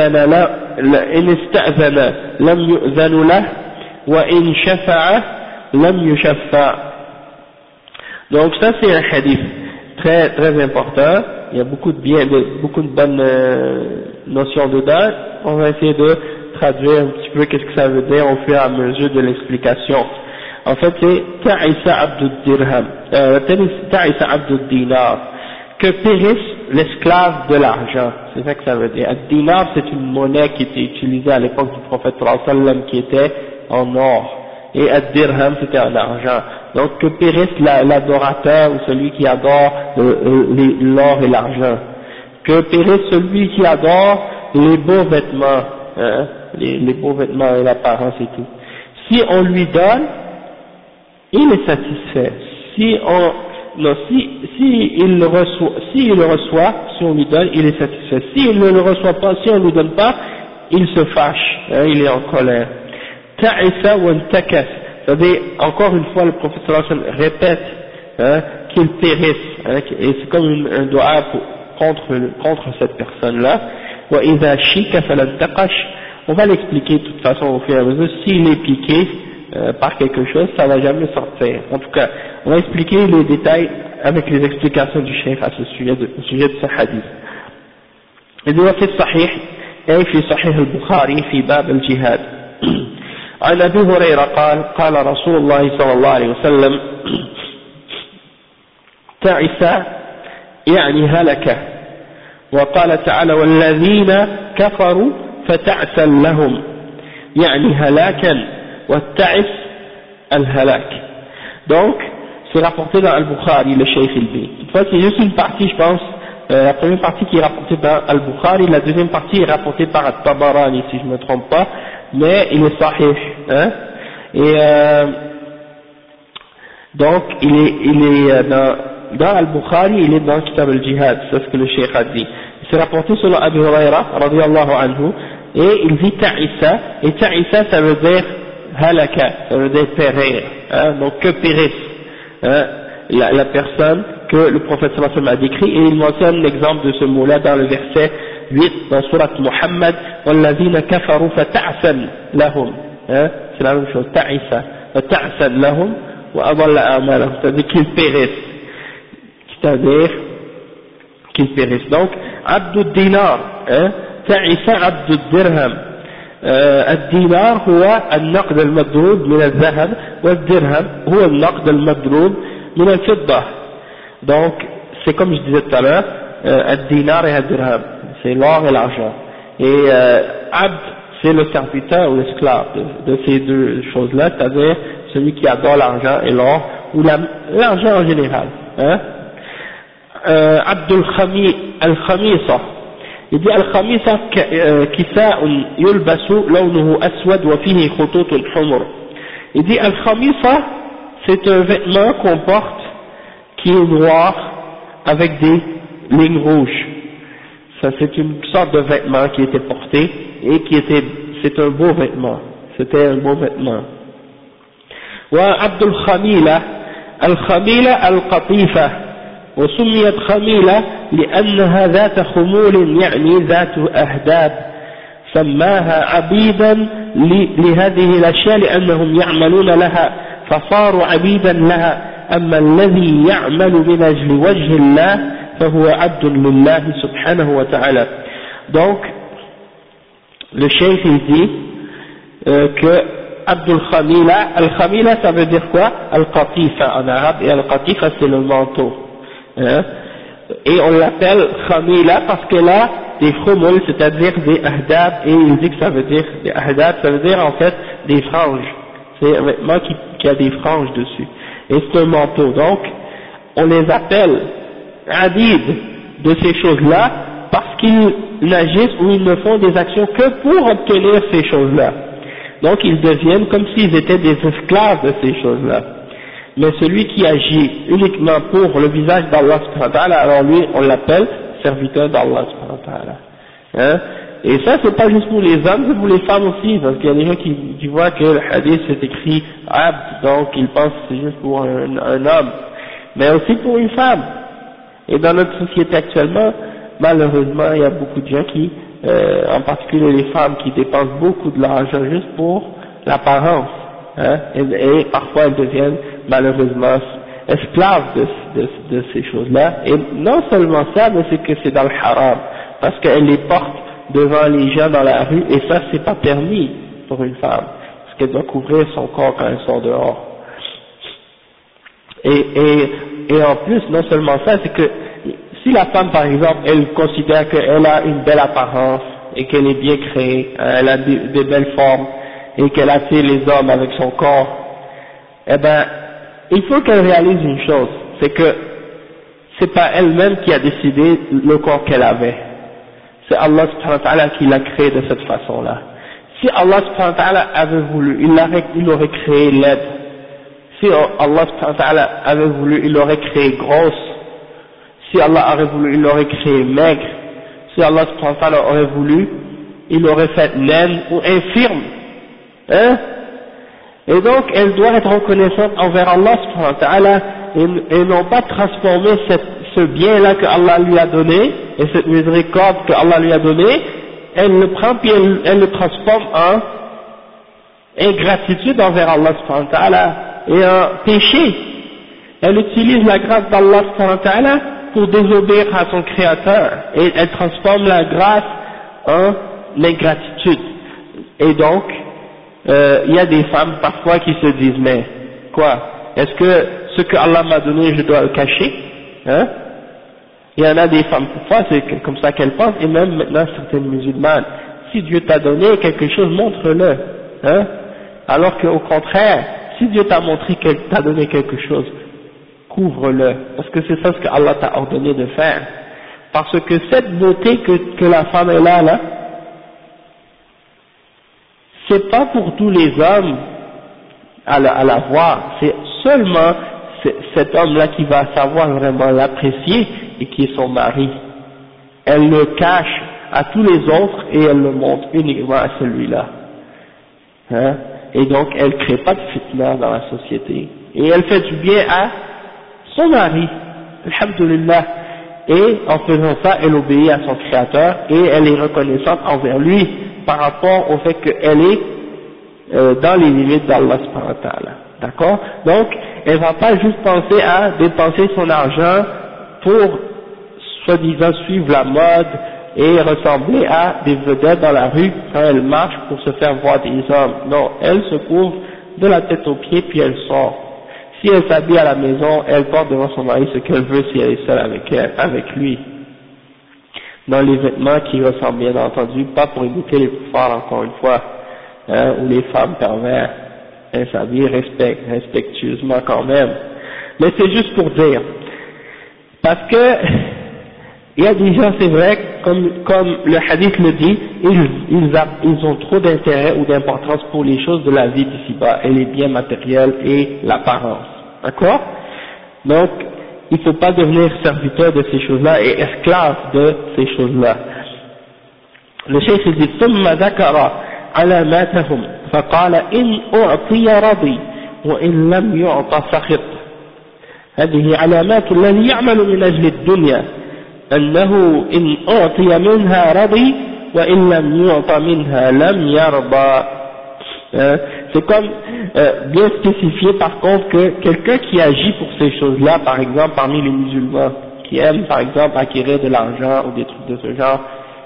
استأذن لم يؤذن له وإن شفع لم يشفع. Donc ça c'est un hadith très très important, il y a beaucoup de bonnes notions dedans. On va essayer de traduire un petit peu qu'est-ce que ça veut dire au fur et à mesure de l'explication. En fait c'est Ta'isa Abdud Dirham, Ta'isa Abdud Dinar, que périsse l'esclave de l'argent, c'est ça que ça veut dire. Le dinar c'est une monnaie qui était utilisée à l'époque du prophète sallallahu alayhi wa sallam qui était en or, et le dirham c'était en argent. Donc que périsse l'adorateur ou celui qui adore l'or et l'argent, que périsse celui qui adore les beaux vêtements, hein, les beaux vêtements et l'apparence et tout. Si on lui donne, il est satisfait. Si il le reçoit, si on lui donne, il est satisfait. S'il ne le reçoit pas, si on ne lui donne pas, il se fâche, hein, il est en colère. Ta'isa wa intakas, c'est-à-dire, encore une fois, le prophète sallallahu alayhi wa sallam répète, hein, qu'il périsse, hein, et c'est comme un dua contre cette personne-là. Wa idha shika falan taqash, on va l'expliquer de toute façon au fur et à mesure. S'il est piqué par quelque chose, ça va jamais sortir. En tout cas, on va expliquer les détails avec les explications du cheikh à ce sujet au sujet de ce hadith. Il dit في الصحيح أي في صحيح البخاري في باب الجهاد عن أبي هريرة قال قال رسول الله صلى الله عليه وسلم تعس يعني هلك وقال تعالى والذين كفروا فتعسا لهم يعني هلاكا والتعس الهلاك. Donc c'est rapporté dans Al-Bukhari, le Cheikh Ilbi. Toutefois c'est juste une partie, je pense, la première partie qui est rapportée par Al-Bukhari, la deuxième partie est rapportée par At-Tabarani si je ne me trompe pas, mais il est sahih, hein, et donc il est dans Al-Bukhari, il est dans Kitab al-Jihad, c'est ce que le Cheikh a dit. C'est rapporté selon Abu Huraira radiyallahu anhu, et il dit ta'isa, et ta'isa ça veut dire halaka, ça veut dire périr, hein, donc que périsse, hein, la personne que le prophète sallallahu alayhi wa sallam a décrit, et il mentionne l'exemple de ce mot-là dans le verset 8 dans Surat Muhammad, وَالَّذِينَ كَفَرُوا فَتَعْسًا لَهُمْ, hein, c'est la même chose, ta'isa, فَتَعْسًا لَهُمْ وَأَضَلَّ أَعْمَالَهُم, c'est-à-dire qu'ils périssent, c'est-à-dire qu'ils périssent. Donc, Abdud Dinar, hein, تعس عبد الدرهم, الدينار هو النقد المضروب من الذهب والدرهم هو النقد المضروب من الفضة. Donc c'est comme je disais tout à l'heure, الدينار et الدرهم c'est l'or et l'argent, et abd c'est le serviteur ou l'esclave de ces deux choses là, c'est-à-dire celui qui adore l'argent et l'or ou l'argent en général, hein. Abdul al-Khamisa, il dit al-Khamisa kisa'un yulbasu lawnuhu aswad wa fihi khututun humr. Il dit al-Khamisa c'est un vêtement qu'on porte qui est noir avec des lignes rouges. Ça c'est une sorte de vêtement qui était porté et c'est un beau vêtement. C'était un beau vêtement. Wa Abdul Khamila, al-Khamila al-Qatifa. وسميت خميلة لأنها ذات خمول يعني ذات أهداب، سماها عبيدا لهذه الأشياء لأنهم يعملون لها فصاروا عبيدا لها. أما الذي يعمل من أجل وجه الله فهو عبد لله سبحانه وتعالى. Donc le cheikh il dit que Abdul Khamila, al-Khamila ça veut dire quoi? Al-Qatifa en arabe, et al-Qatifa c'est le manteau. Hein? Et on l'appelle Khamila parce qu'elle a des khumul, c'est-à-dire des ahdab, et il dit que ça veut dire des ahdab, ça veut dire en fait des franges, c'est un vêtement qui a des franges dessus, et c'est un manteau. Donc on les appelle adid de ces choses-là parce qu'ils n'agissent ou ils ne font des actions que pour obtenir ces choses-là. Donc ils deviennent comme s'ils étaient des esclaves de ces choses-là. Mais celui qui agit uniquement pour le visage d'Allah subhanahu wa ta'ala, alors lui on l'appelle serviteur d'Allah subhanahu wa ta'ala. Hein? Et ça c'est pas juste pour les hommes, c'est pour les femmes aussi, parce qu'il y a des gens qui voient que le hadith c'est écrit abd, donc ils pensent que c'est juste pour un homme, mais aussi pour une femme. Et dans notre société actuellement, malheureusement, il y a beaucoup de gens qui, en particulier les femmes, qui dépensent beaucoup de l'argent juste pour l'apparence, hein, et parfois elles deviennent malheureusement esclaves de ces choses-là. Et non seulement ça, mais c'est que c'est dans le haram, parce qu'elles les portent devant les gens dans la rue, et ça c'est pas permis pour une femme, parce qu'elle doit couvrir son corps quand elle sort dehors. Et en plus, non seulement ça, c'est que si la femme par exemple, elle considère qu'elle a une belle apparence, et qu'elle est bien créée, elle a des belles formes, et qu'elle attire les hommes avec son corps, eh ben, il faut qu'elle réalise une chose, c'est que c'est pas elle-même qui a décidé le corps qu'elle avait. C'est Allah subhanahu wa ta'ala qui l'a créé de cette façon-là. Si Allah subhanahu wa ta'ala avait voulu, il aurait créé laide. Si Allah subhanahu wa ta'ala avait voulu, il aurait créé grosse. Si Allah aurait voulu, il aurait créé maigre. Si Allah subhanahu wa ta'ala aurait voulu, il aurait fait naine ou infirme. Hein? Et donc, elle doit être reconnaissante envers Allah subhanahu wa ta'ala et non pas transformer ce bien-là que Allah lui a donné, et cette miséricorde que Allah lui a donnée, elle le prend puis elle le transforme en ingratitude envers Allah subhanahu wa ta'ala et en péché. Elle utilise la grâce d'Allah subhanahu wa ta'ala pour désobéir à son créateur, et elle transforme la grâce en ingratitude. Et donc, il y a des femmes parfois qui se disent, mais quoi, est-ce que ce que Allah m'a donné je dois le cacher, hein? Il y en a des femmes parfois, c'est comme ça qu'elles pensent, et même maintenant certaines musulmanes, si Dieu t'a donné quelque chose, montre-le, hein? Alors qu'au contraire, si Dieu t'a montré qu'il t'a donné quelque chose, couvre-le, parce que c'est ça ce que Allah t'a ordonné de faire. Parce que cette beauté que la femme est là, c'est pas pour tous les hommes à la voir, c'est seulement cet homme-là qui va savoir vraiment l'apprécier et qui est son mari. Elle le cache à tous les autres et elle le montre uniquement à celui-là. Hein? Et donc elle crée pas de fitna dans la société. Et elle fait du bien à son mari, alhamdulillah. Et en faisant ça, elle obéit à son créateur et elle est reconnaissante envers lui par rapport au fait qu'elle est dans les limites d'Allah subhanahu wa ta'ala. D'accord? Donc, elle va pas juste penser à dépenser son argent pour soi-disant suivre la mode et ressembler à des vedettes dans la rue quand elle marche pour se faire voir des hommes. Non, elle se couvre de la tête aux pieds puis elle sort. Si elle s'habille à la maison, elle porte devant son mari ce qu'elle veut si elle est seule avec lui. Dans les vêtements qui ressemblent bien entendu, pas pour imiter les kuffars encore une fois, hein, ou les femmes perverses. Elle s'habille respectueusement quand même. Mais c'est juste pour dire. Parce que, il y a des gens, c'est vrai, comme le hadith le dit, ils ont trop d'intérêt ou d'importance pour les choses de la vie d'ici-bas, et les biens matériels et l'apparence. D'accord? Donc, il ne faut pas devenir serviteur de ces choses-là et esclave de ces choses-là. Le cheikh dit, ثم ذكر علاماتهم فقال إن أعطي رضي وإن لم يعط سخط. هذه علامات الذي يعمل من أجل الدنيا أنه إن أعطي منها رضي وإن لم يعط منها لم يرضى. C'est comme bien spécifié par contre que quelqu'un qui agit pour ces choses-là, par exemple parmi les musulmans, qui aiment par exemple acquérir de l'argent ou des trucs de ce genre,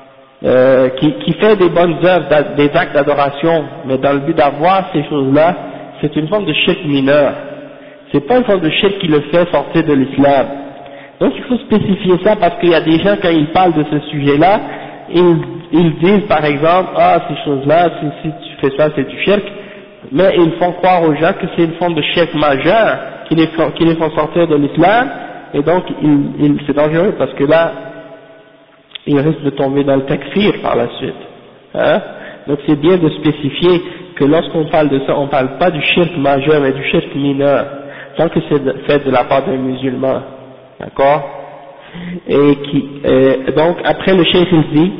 qui fait des bonnes œuvres, des actes d'adoration, mais dans le but d'avoir ces choses-là, c'est une forme de shirk mineur. C'est pas une forme de shirk qui le fait sortir de l'islam. Donc il faut spécifier ça parce qu'il y a des gens quand ils parlent de ce sujet-là, ils disent par exemple, ah ces choses-là, si tu fais ça c'est du shirk, mais ils font croire aux gens que c'est une forme de shirk majeur qui les font sortir de l'islam, et donc c'est dangereux parce que là, il risque de tomber dans le takfir par la suite. Hein? Donc c'est bien de spécifier que lorsqu'on parle de ça, on ne parle pas du shirk majeur mais du shirk mineur, tant que c'est fait de la part d'un musulman. D'accord? Et donc après le cheikh il dit,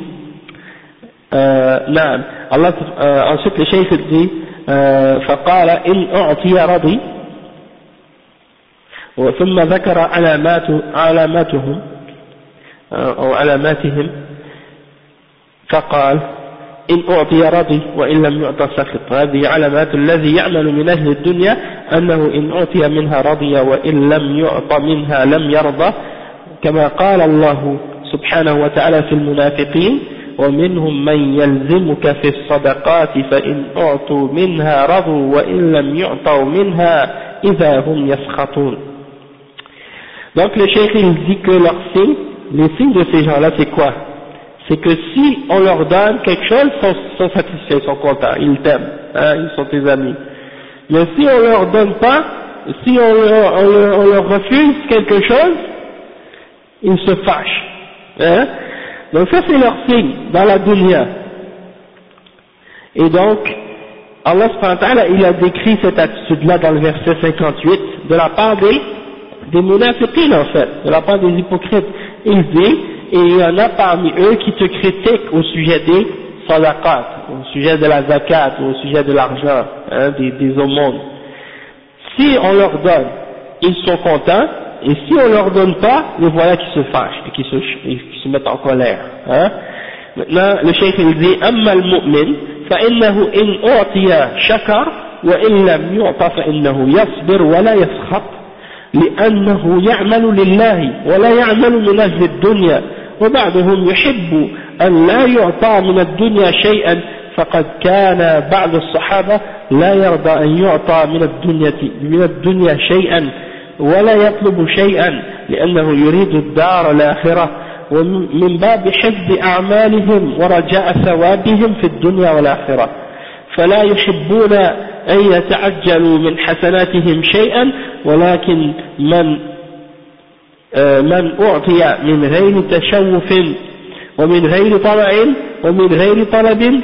ensuite le cheikh il dit, فقال إن أعطي رضي ثم ذكر علاماتهم أو علاماتهم فقال إن أعطي رضي وإن لم يعطى سخط. هذه علامات الذي يعمل من أهل الدنيا أنه إن أعطي منها رضي وإن لم يعطى منها لم يرضى، كما قال الله سبحانه وتعالى في المنافقين ومنهم من يلزمك في الصدقات فإن أعطوا منها رضوا وإن لم يعطوا منها إذا هم يسخطون. Donc le cheikh il dit que leurs signes, les signes de ces gens-là c'est quoi? C'est que si on leur donne quelque chose, ils sont satisfaits, ils sont contents, ils t'aiment, hein, ils sont tes amis. Mais si on leur donne pas, si on leur refuse quelque chose, ils se fâchent. Hein? Donc ça c'est leur signe dans la dunya. Et donc, Allah subhanahu wa ta'ala, il a décrit cette attitude-là dans le verset 58, de la part des munafiqin en fait, de la part des hypocrites. Il dit, et il y en a parmi eux qui te critiquent au sujet des sadaqat, au sujet de la zakat, au sujet de l'argent, hein, des aumônes. Si on leur donne, ils sont contents, et si on leur donne pas, les voilà qui se fâchent et qui se mettent en colère. Hein. Maintenant, le cheikh il dit, أما المؤمن فإنه إن أعطي شكر وإن لم يعطى فإنه يصبر ولا يسخط لأنه يعمل لله ولا يعمل من أجل الدنيا، وبعضهم يحب أن لا يعطى من الدنيا شيئا فقد كان بعض الصحابة لا يرضى أن يعطى من الدنيا شيئا ولا يطلب شيئا لأنه يريد الدار الآخرة ومن باب حفظ أعمالهم ورجاء ثوابهم في الدنيا والآخرة، فلا يحبون أن يتعجلوا من حسناتهم شيئا، ولكن من أعطي من غير تشوف ومن غير طمع ومن غير طلب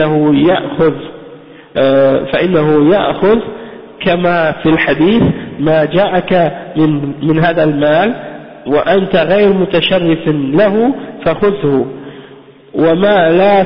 فإنه يأخذ كما في الحديث ما جاءك من هذا المال وأنت غير متشرف له فخذه وما لا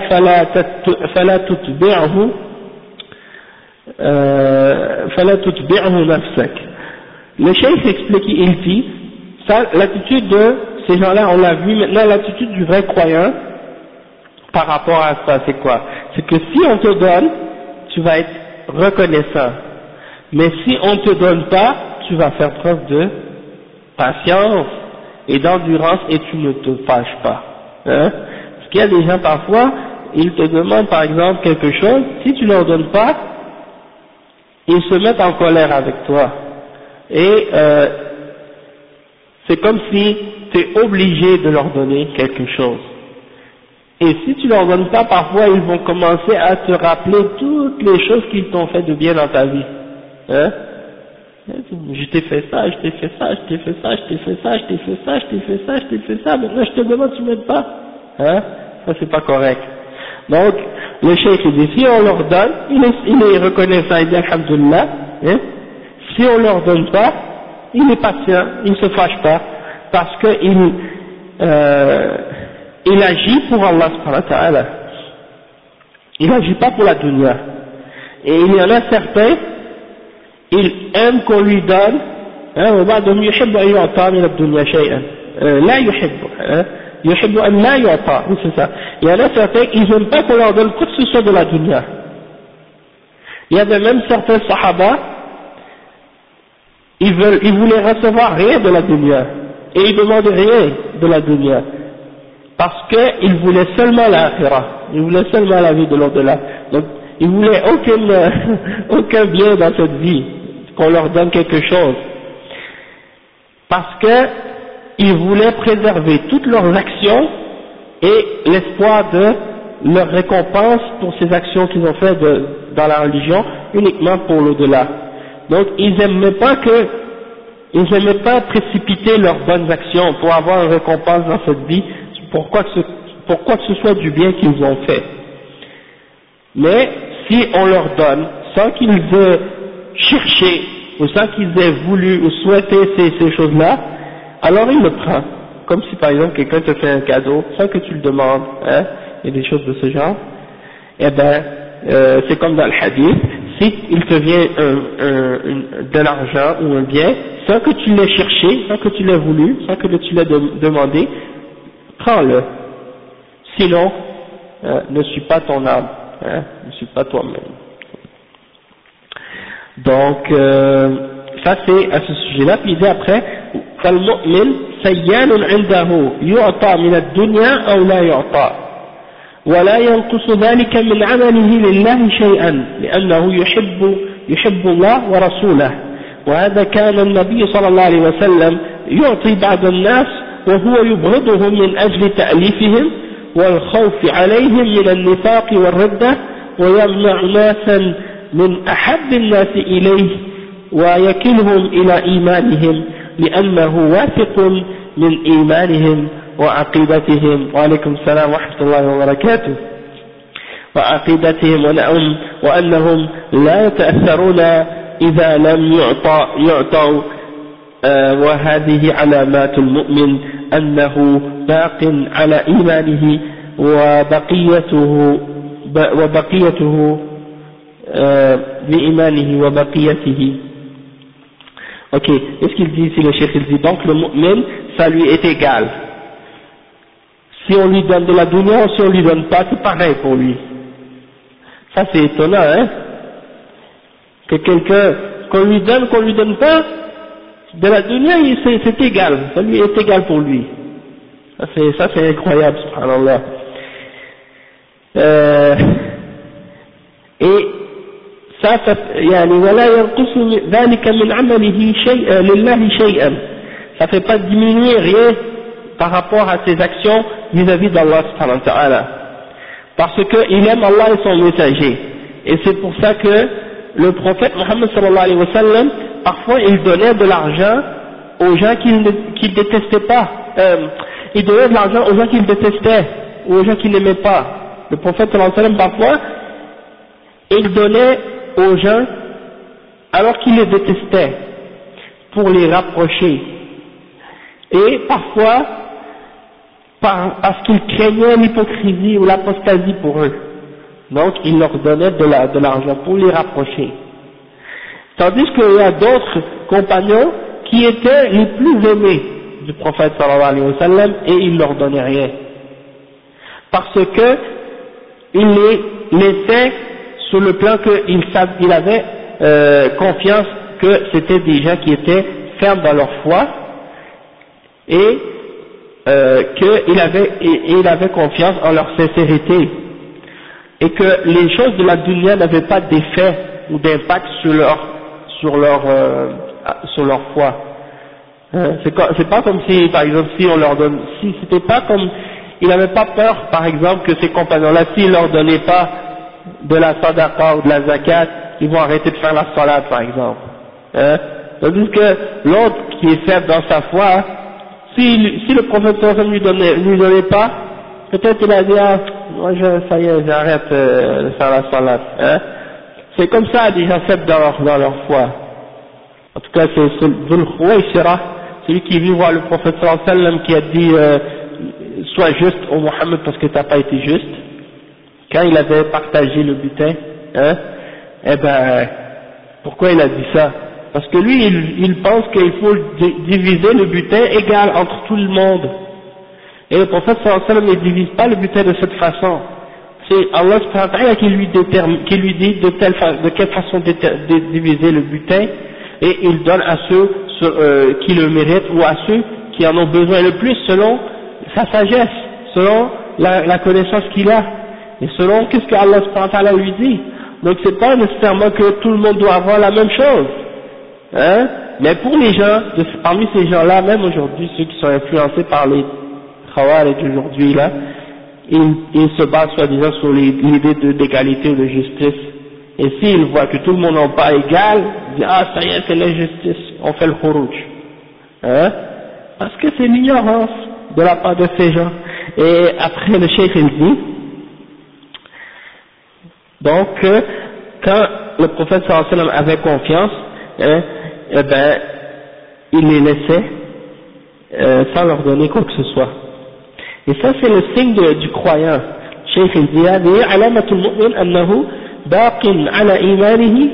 فلا تتبعه نفسك. Le cheikh explique, il dit, ça, l'attitude de ces gens-là, on l'a vu maintenant, l'attitude du vrai croyant par rapport à ça, c'est quoi? C'est que si on te donne, tu vas être reconnaissant. Mais si on ne te donne pas, tu vas faire preuve de patience et d'endurance et tu ne te fâches pas. Hein? Parce qu'il y a des gens parfois, ils te demandent par exemple quelque chose, si tu ne leur donnes pas, ils se mettent en colère avec toi. Et c'est comme si tu es obligé de leur donner quelque chose. Et si tu ne leur donnes pas, parfois ils vont commencer à te rappeler toutes les choses qu'ils t'ont fait de bien dans ta vie. Hein? Je t'ai fait ça, je t'ai fait ça, je t'ai fait ça, je t'ai fait ça, je t'ai fait ça, je t'ai fait ça, je t'ai fait ça, maintenant je te demande, tu m'aides pas. Hein? Ça c'est pas correct. Donc, le cheikh dit, si on leur donne, il est reconnaissant, il dit alhamdoulilah, hein? Si on leur donne pas, il est patient, il se fâche pas, parce que il agit pour Allah subhanahu wa ta'ala. Il agit pas pour la dunya. Et il y en a certains, ils aiment qu'on lui donne, وبعضهم يحب أن يعطى من الدنيا شيئا لا يحب يحب أن لا يعطى, c'est ça. Il y en a certains, ils n'aiment pas qu'on leur donne quoi que ce soit de la dunya. Il y avait même certains sahaba, ils voulaient recevoir rien de la dunya, et ils demandaient rien de la dunya, parce qu'ils voulaient seulement l'akhirah, ils voulaient seulement la vie de l'au-delà. Donc, ils voulaient aucun bien dans cette vie, qu'on leur donne quelque chose, parce que ils voulaient préserver toutes leurs actions et l'espoir de leur récompense pour ces actions qu'ils ont faites dans la religion uniquement pour l'au-delà. Donc ils n'aimaient pas précipiter leurs bonnes actions pour avoir une récompense dans cette vie, pour quoi que pour quoi que ce soit du bien qu'ils ont fait. Mais si on leur donne sans qu'ils aient cherché ou sans qu'ils aient voulu ou souhaité ces choses-là, alors il le prend. Comme si par exemple quelqu'un te fait un cadeau sans que tu le demandes, hein, et des choses de ce genre. Eh ben, c'est comme dans le hadith, si il te vient de l'argent ou un bien, sans que tu l'aies cherché, sans que tu l'aies voulu, sans que tu l'aies demandé, prends-le. Sinon, ne suis pas ton âme, hein, ne suis pas toi-même. Donc, ça c'est à ce sujet-là. Puis il dit après, فالمؤمن سيان عنده يعطى من الدنيا أو لا يعطى ولا ينقص ذلك من عمله لله شيئا لأنه يحب الله ورسوله وهذا كان النبي صلى الله عليه وسلم يعطي بعض الناس وهو يبغضهم من أجل تأليفهم والخوف عليهم من النفاق والردة ويمنع ناسا من أحب الناس إليه ويكلهم إلى إيمانهم لأنه واثق من إيمانهم وعقيدتهم وعليكم السلام ورحمة الله وبركاته وعقيدتهم وأنهم لا يتأثرون إذا لم يعطوا وهذه علامات المؤمن أنه باق على إيمانه وبقيته بإيمانه وبقيته. Ok, qu'est-ce qu'il dit ici le cheikh? Il dit donc le mu'min, ça lui est égal. Si on lui donne de la dunya ou si on lui donne pas, c'est pareil pour lui. Ça c'est étonnant, hein? Que quelqu'un, qu'on lui donne pas, de la dunya, c'est égal, ça lui est égal pour lui. Ça c'est incroyable, subhanallah. Et ça يعني ولا ينقص ذلك من عمله شيئا لله شيئا, ça fait pas diminuer rien par rapport à ses actions vis-à-vis d'Allah subhanahu wa ta'ala, parce qu'il aime Allah et son messager. Et c'est pour ça que le prophète Muhammad sallallahu alayhi wa sallam, parfois il donnait de l'argent aux gens qu'il détestait pas, il donnait de l'argent aux gens qu'il détestait ou aux gens qu'il n'aimait pas. Le prophète sallallahu alayhi wa sallam, parfois il donnait aux gens alors qu'il les détestait pour les rapprocher, et parfois parce qu'il craignait l'hypocrisie ou l'apostasie pour eux, donc il leur donnait de l'argent pour les rapprocher. Tandis qu'il y a d'autres compagnons qui étaient les plus aimés du prophète sallallahu alayhi wa sallam et il leur donnait rien, parce que il les laissait sur le plan qu'il avait confiance que c'était des gens qui étaient fermes dans leur foi, et il avait confiance en leur sincérité, et que les choses de la dunya n'avaient pas d'effet ou d'impact sur leur foi. C'est pas comme si, par exemple, si on leur donne, si c'était pas comme, il n'avait pas peur, par exemple, que ces compagnons-là, s'ils leur donnaient pas de la sadaqa ou de la zakat, ils vont arrêter de faire la salat, par exemple. Tandis que l'autre qui est faible dans sa foi, si le prophète sallallahu alayhi wa sallam lui donnait pas, peut-être il a dit, moi ça y est, j'arrête de faire la salat. C'est comme ça, des gens faibles dans leur foi. En tout cas, c'est Dhul Khuwaysira, celui qui vit voir le prophète sallallahu alayhi wa sallam, qui a dit, sois juste au Muhammad parce que t'as pas été juste. Quand il avait partagé le butin, eh ben, pourquoi il a dit ça? Parce que lui, il pense qu'il faut diviser le butin égal entre tout le monde. Et le prophète sallallahu alayhi wa sallam ne divise pas le butin de cette façon. C'est Allah subhanahu wa ta'ala qui lui dit de quelle façon diviser le butin, et il donne à ceux qui le méritent ou à ceux qui en ont besoin le plus selon sa sagesse, selon la connaissance qu'il a. Et selon qu'est-ce que Allah subhanahu wa ta'ala lui dit. Donc c'est pas nécessairement que tout le monde doit avoir la même chose, mais pour les gens, parmi ces gens-là, même aujourd'hui, ceux qui sont influencés par les Khawarij aujourd'hui là, ils se basent soi-disant sur l'idée d'égalité ou de justice. Et s'ils voient que tout le monde n'est pas égal, ils disent ça y est, c'est l'injustice, on fait le khuruj. Parce que c'est l'ignorance de la part de ces gens. Et après le cheikh il dit, donc quand le prophète sallallahu alayhi wa sallam avait confiance, eh ben il les laissait sans leur donner quoi que ce soit. Et ça c'est le signe du croyant. Cheikh il dit هذه علامة المؤمن أنه باق على إيمانه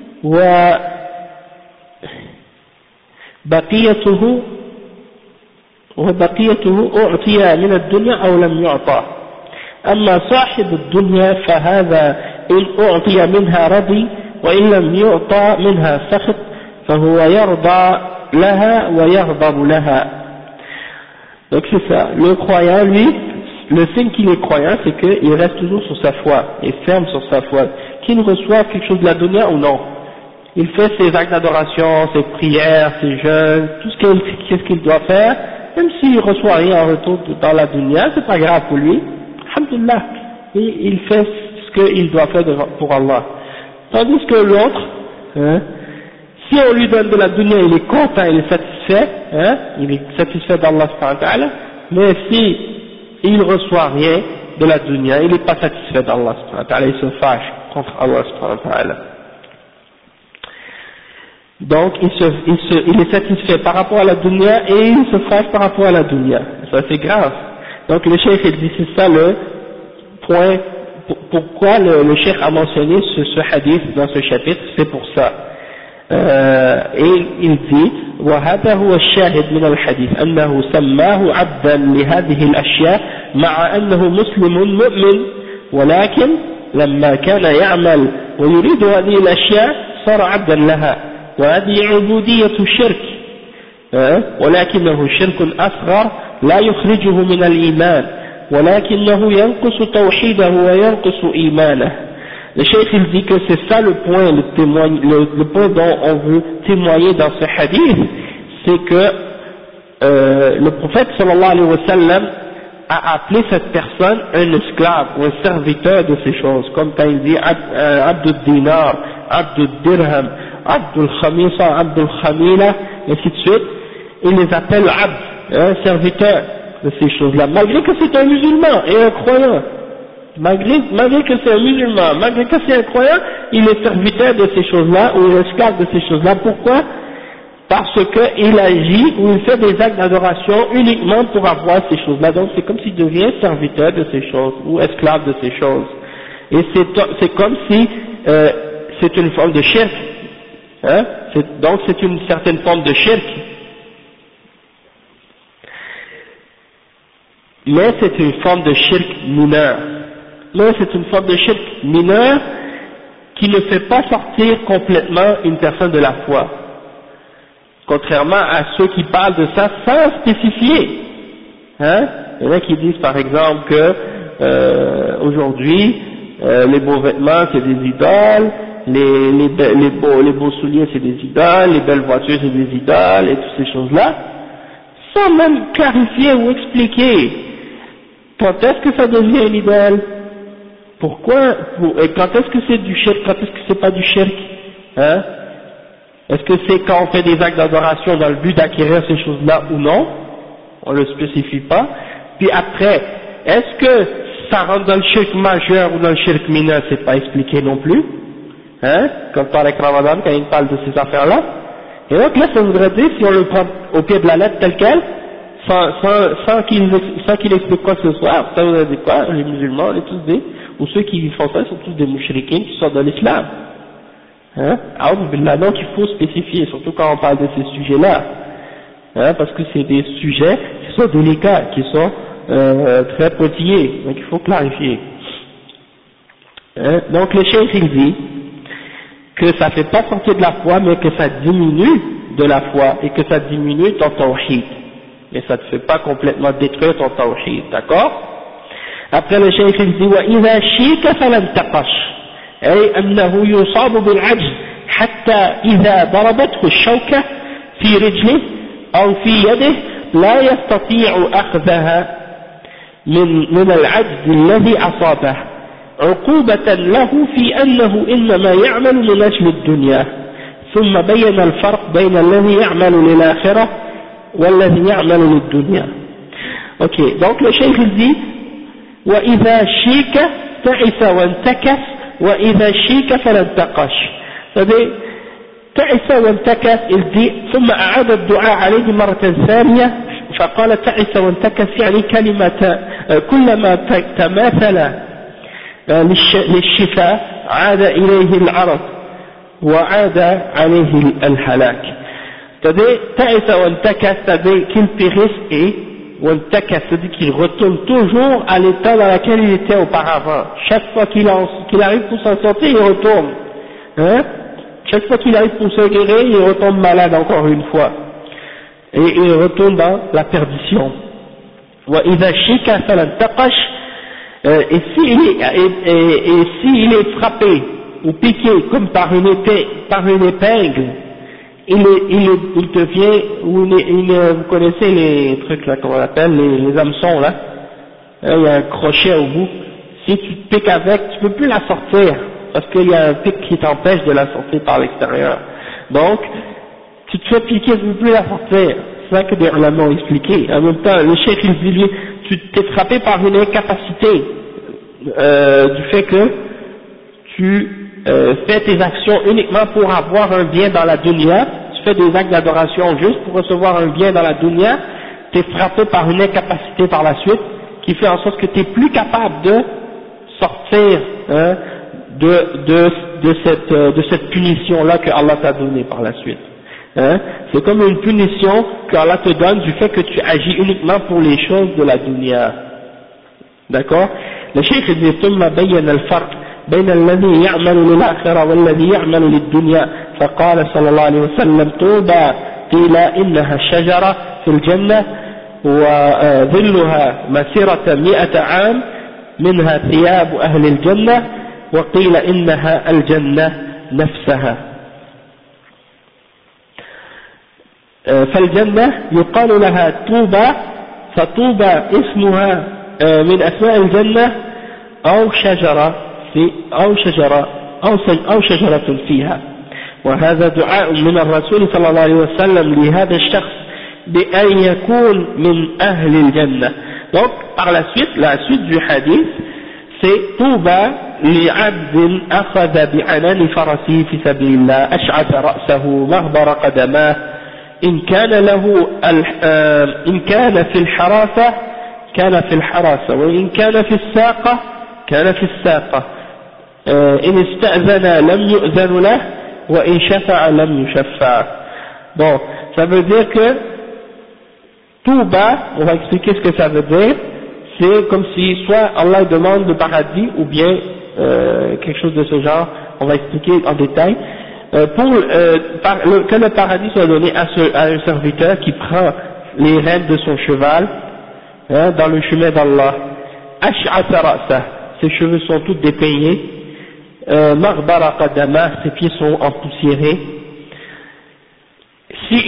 وبقيته أعطي من الدنيا أو لم يعطى. أما صاحب الدنيا فهذا إن أعطي منها رضي وإن لم يعطى منها سخط فهو يرضى لها ويغضب لها. Donc c'est ça, le croyant lui, le signe qu'il est croyant c'est qu'il reste toujours sur sa foi, et ferme sur sa foi, qu'il reçoive quelque chose de la dunya ou non. Il fait ses actes d'adoration, ses prières, ses jeûnes, tout ce qu'il doit faire, même s'il reçoit rien en retour dans la dunya, c'est pas grave pour lui, alhamdulillah, il fait ce qu'il doit faire pour Allah. Tandis que l'autre, si on lui donne de la dunya, il est content, il est satisfait, il est satisfait d'Allah subhanahu wa ta'ala, mais si il reçoit rien de la dunya, il n'est pas satisfait d'Allah subhanahu wa ta'ala, il se fâche contre Allah subhanahu wa ta'ala. Donc il est satisfait par rapport à la dunya et il se fâche par rapport à la dunya. Ça c'est grave. Donc le cheikh il dit c'est ça le point, pourquoi le cheikh a mentionné ce hadith dans ce chapitre, c'est pour ça. Et il dit وهذا هو الشاهد من الحديث أنه سماه عبدا لهذه الأشياء مع أنه مسلم مؤمن ولكن لما كان يعمل ويريد هذه الأشياء صار عبدا لها وهذه عبودية الشرك ولكنه شرك أصغر لا يخرجه من الإيمان ولكنه ينقص توحيده وينقص إيمانه. Le cheikh il dit que c'est ça le point, le point dont on veut témoigner dans ce hadith, c'est que le prophète sallallahu alayhi wa sallam a appelé cette personne un esclave ou un serviteur de ces choses, comme quand il dit Abdul Dinar, Abdul Dirham, Abdul Khamisa, Abdul Khamila, et ainsi de suite, il les appelle Abd, serviteur de ces choses-là, malgré que c'est un musulman et un croyant. Malgré que c'est un musulman, malgré que c'est un croyant, il est serviteur de ces choses-là, ou il est esclave de ces choses-là. Pourquoi? Parce qu'il agit ou il fait des actes d'adoration uniquement pour avoir ces choses-là. Donc c'est comme s'il devient serviteur de ces choses, ou esclave de ces choses. Et c'est comme si c'est une forme de shirk. Donc c'est une certaine forme de shirk. Mais c'est une forme de shirk mineur. Mais c'est une forme de shirk mineur qui ne fait pas sortir complètement une personne de la foi. Contrairement à ceux qui parlent de ça sans spécifier. Il y en a qui disent par exemple que aujourd'hui les beaux vêtements c'est des idoles, les beaux souliers c'est des idoles, les belles voitures c'est des idoles et toutes ces choses-là, sans même clarifier ou expliquer quand est-ce que ça devient une idole. Pourquoi, et quand est-ce que c'est du shirk, quand est-ce que c'est pas du shirk, Est-ce que c'est quand on fait des actes d'adoration dans le but d'acquérir ces choses-là ou non? On le spécifie pas. Puis après, est-ce que ça rentre dans le shirk majeur ou dans le shirk mineur? C'est pas expliqué non plus. Comme par avec Ramadan quand il parle de ces affaires-là. Et donc là, ça voudrait dire, si on le prend au pied de la lettre tel quel, sans qu'il explique quoi que ce soit, ça voudrait dire quoi? Les musulmans, les tous des, ou ceux qui font ça sont tous des mouchriquins qui sortent de l'islam. Donc il faut spécifier, surtout quand on parle de ces sujets-là, parce que c'est des sujets qui sont délicats, qui sont très pointillés, donc il faut clarifier. Donc le cheikh il dit que ça ne fait pas sortir de la foi, mais que ça diminue de la foi et que ça diminue ton tawhid, mais ça ne te fait pas complètement détruire ton tawhid, d'accord? Après le cheikh il dit وَإِذَا شِيكَ فَلَمْ تَقَشْ أي أنه يصاب بالعجز حتى إذا ضربته الشوكة في رجله أو في يده لا يستطيع أخذها من العجز الذي أصابه عقوبة له في أنه إنما يعمل من أجل الدنيا ثم بين الفرق بين الذي يعمل للآخرة والذي يعمل للدنيا. Ok, donc le cheikh il dit وإذا شيك تعس وانتكس وإذا شيك فلا انتقش. c'est-à-dire تعس وانتكس il dit ثم أعاد الدعاء عليه مرة ثانية فقال تعس وانتكس يعني كلمة كلما تماثل للشفاء عاد إليه العرض وعاد عليه الهلاك. c'est-à-dire تعس وانتكس c'est-à-dire qu'il périsse et وانتكس c'est-à-dire qu'il retourne toujours à l'état dans lequel il était auparavant. Chaque fois qu'il arrive pour s'en sortir, il retourne. Hein? Chaque fois qu'il arrive pour se guérir, il retombe malade encore une fois. Et il retourne dans la perdition. وإذا شيك فلا انتقش. Et s'il est frappé ou piqué comme par une épingle, il devient, vous connaissez les trucs là, comment on appelle, les hameçons là, il y a un crochet au bout, si tu te piques avec, tu peux plus la sortir, parce qu'il y a un pic qui t'empêche de la sortir par l'extérieur. Donc, tu te fais piquer, tu peux plus la sortir. C'est ça que des ulama ont expliqué. En même temps, le cheikh il dit lui, tu t'es frappé par une incapacité, du fait que tu fais tes actions uniquement pour avoir un bien dans la dunya, tu fais des actes d'adoration juste pour recevoir un bien dans la dunya, tu es frappé par une incapacité par la suite, qui fait en sorte que tu n'es plus capable de sortir de cette punition-là que Allah t'a donnée par la suite. C'est comme une punition qu'Allah te donne du fait que tu agis uniquement pour les choses de la dunya. D'accord? Le cheikh dit ثم بين الفرق بين الذي يعمل للآخرة والذي يعمل للدنيا فقال صلى الله عليه وسلم طوبى قيل إنها الشجرة في الجنة وظلها مسيرة 100 عام منها ثياب أهل الجنة وقيل إنها الجنة نفسها. فالجنة يقال لها طوبى فطوبى اسمها من أسماء الجنة أو شجرة فيها. وهذا دعاء من الرسول صلى الله عليه وسلم لهذا الشخص بأن يكون من أهل الجنة. Donc par la suite du hadith c'est طوبى لعبد أخذ بعنان فرسه في سبيل الله أشعث رأسه مغبر قدماه إن كان في الحراسة كان في الحراسة وإن كان في الساقة كان في الساقة إن استأذن لم يؤذن له وإن شفع لم يشفع. Bon, ça veut dire que Touba, on va expliquer ce que ça veut dire, c'est comme si soit Allah demande le paradis ou bien quelque chose de ce genre, on va expliquer en détail, que le paradis soit donné à un serviteur qui prend les rênes de son cheval dans le chemin d'Allah. Ash'atha ra'sah, ses cheveux sont tous dépeignés, maghbara qadama, ses pieds sont empoussiérés. Si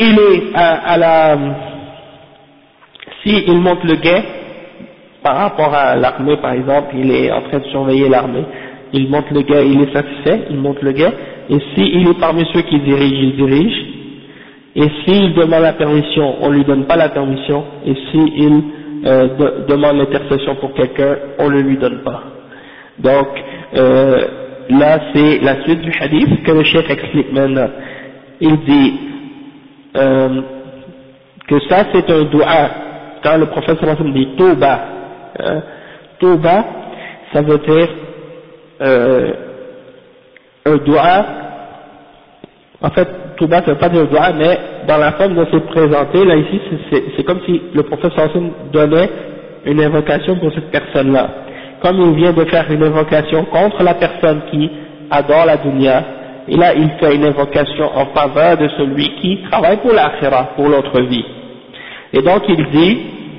il monte le guet, par rapport à l'armée par exemple, il est en train de surveiller l'armée, il monte le guet, il est satisfait, il monte le guet, et s'il est parmi ceux qui dirigent, il dirige, et s'il demande la permission, on ne lui donne pas la permission, et s'il demande l'intercession pour quelqu'un, on ne lui donne pas. Donc, là c'est la suite du hadith que le cheikh explique maintenant. Il dit que ça c'est un dua. Quand le prophète sallallahu alayhi wa sallam dit Touba, Touba, ça veut dire un dua. En fait, Touba ça veut pas dire un dua, mais dans la forme dont c'est présenté, là ici, c'est comme si le prophète sallallahu alayhi wa sallam donnait une invocation pour cette personne-là. Comme il vient de faire une invocation contre la personne qui adore la dunya, et là il fait une invocation en faveur de celui qui travaille pour l'akhira, pour l'autre vie. Et donc il dit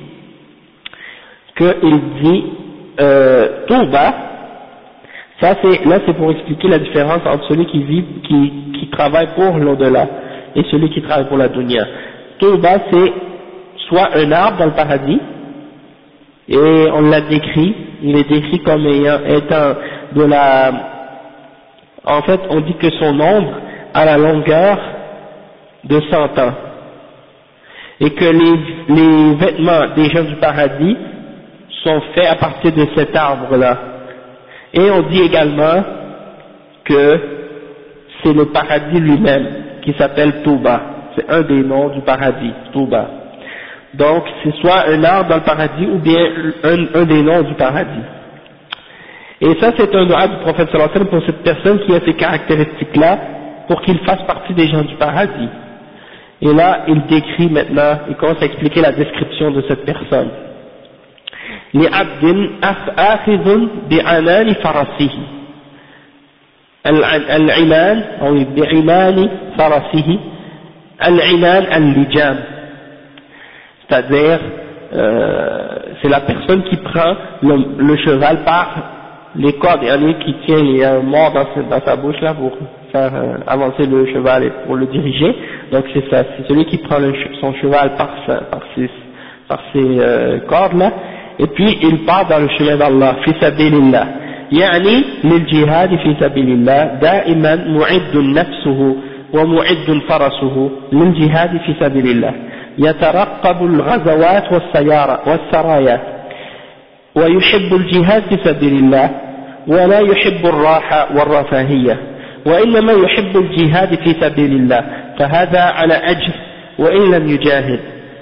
Touba, ça c'est pour expliquer la différence entre celui qui travaille pour l'au-delà et celui qui travaille pour la dunya. Touba c'est soit un arbre dans le paradis, et on l'a décrit, il est décrit comme étant de la, en fait on dit que son ombre a la longueur de 100 ans. et que les vêtements des gens du paradis sont faits à partir de cet arbre-là. Et on dit également que c'est le paradis lui-même qui s'appelle Touba. C'est un des noms du paradis, Touba. Donc c'est soit un arbre dans le paradis ou bien un des noms du paradis. Et ça c'est un dua du prophète sallallahu alayhi wa sallam pour cette personne qui a ces caractéristiques-là, pour qu'il fasse partie des gens du paradis. Et là il décrit maintenant, il commence à expliquer la description de cette personne. لعبد آخذ بعنان فرسه العنان أو بعنان فرسه العنان اللجام, c'est-à-dire c'est la personne qui prend le cheval par les cordes, il y en a qui tient les morts dans sa bouche là pour faire avancer le cheval et pour le diriger. Donc c'est ça, c'est celui qui prend son cheval par ces cordes là, et puis il part dans le chemin d'Allah, fi sabilillah, يعني للجهاد في سبيل الله دائما معد نفسه ومعد فرسه للجهاد في سبيل الله, يترقب الغزوات والسرايا ويحب الجهاد في سبيل الله ولا يحب الراحة والرفاهية, وإنما يحب الجهاد في سبيل الله, فهذا على أجر وإن لم يجاهد,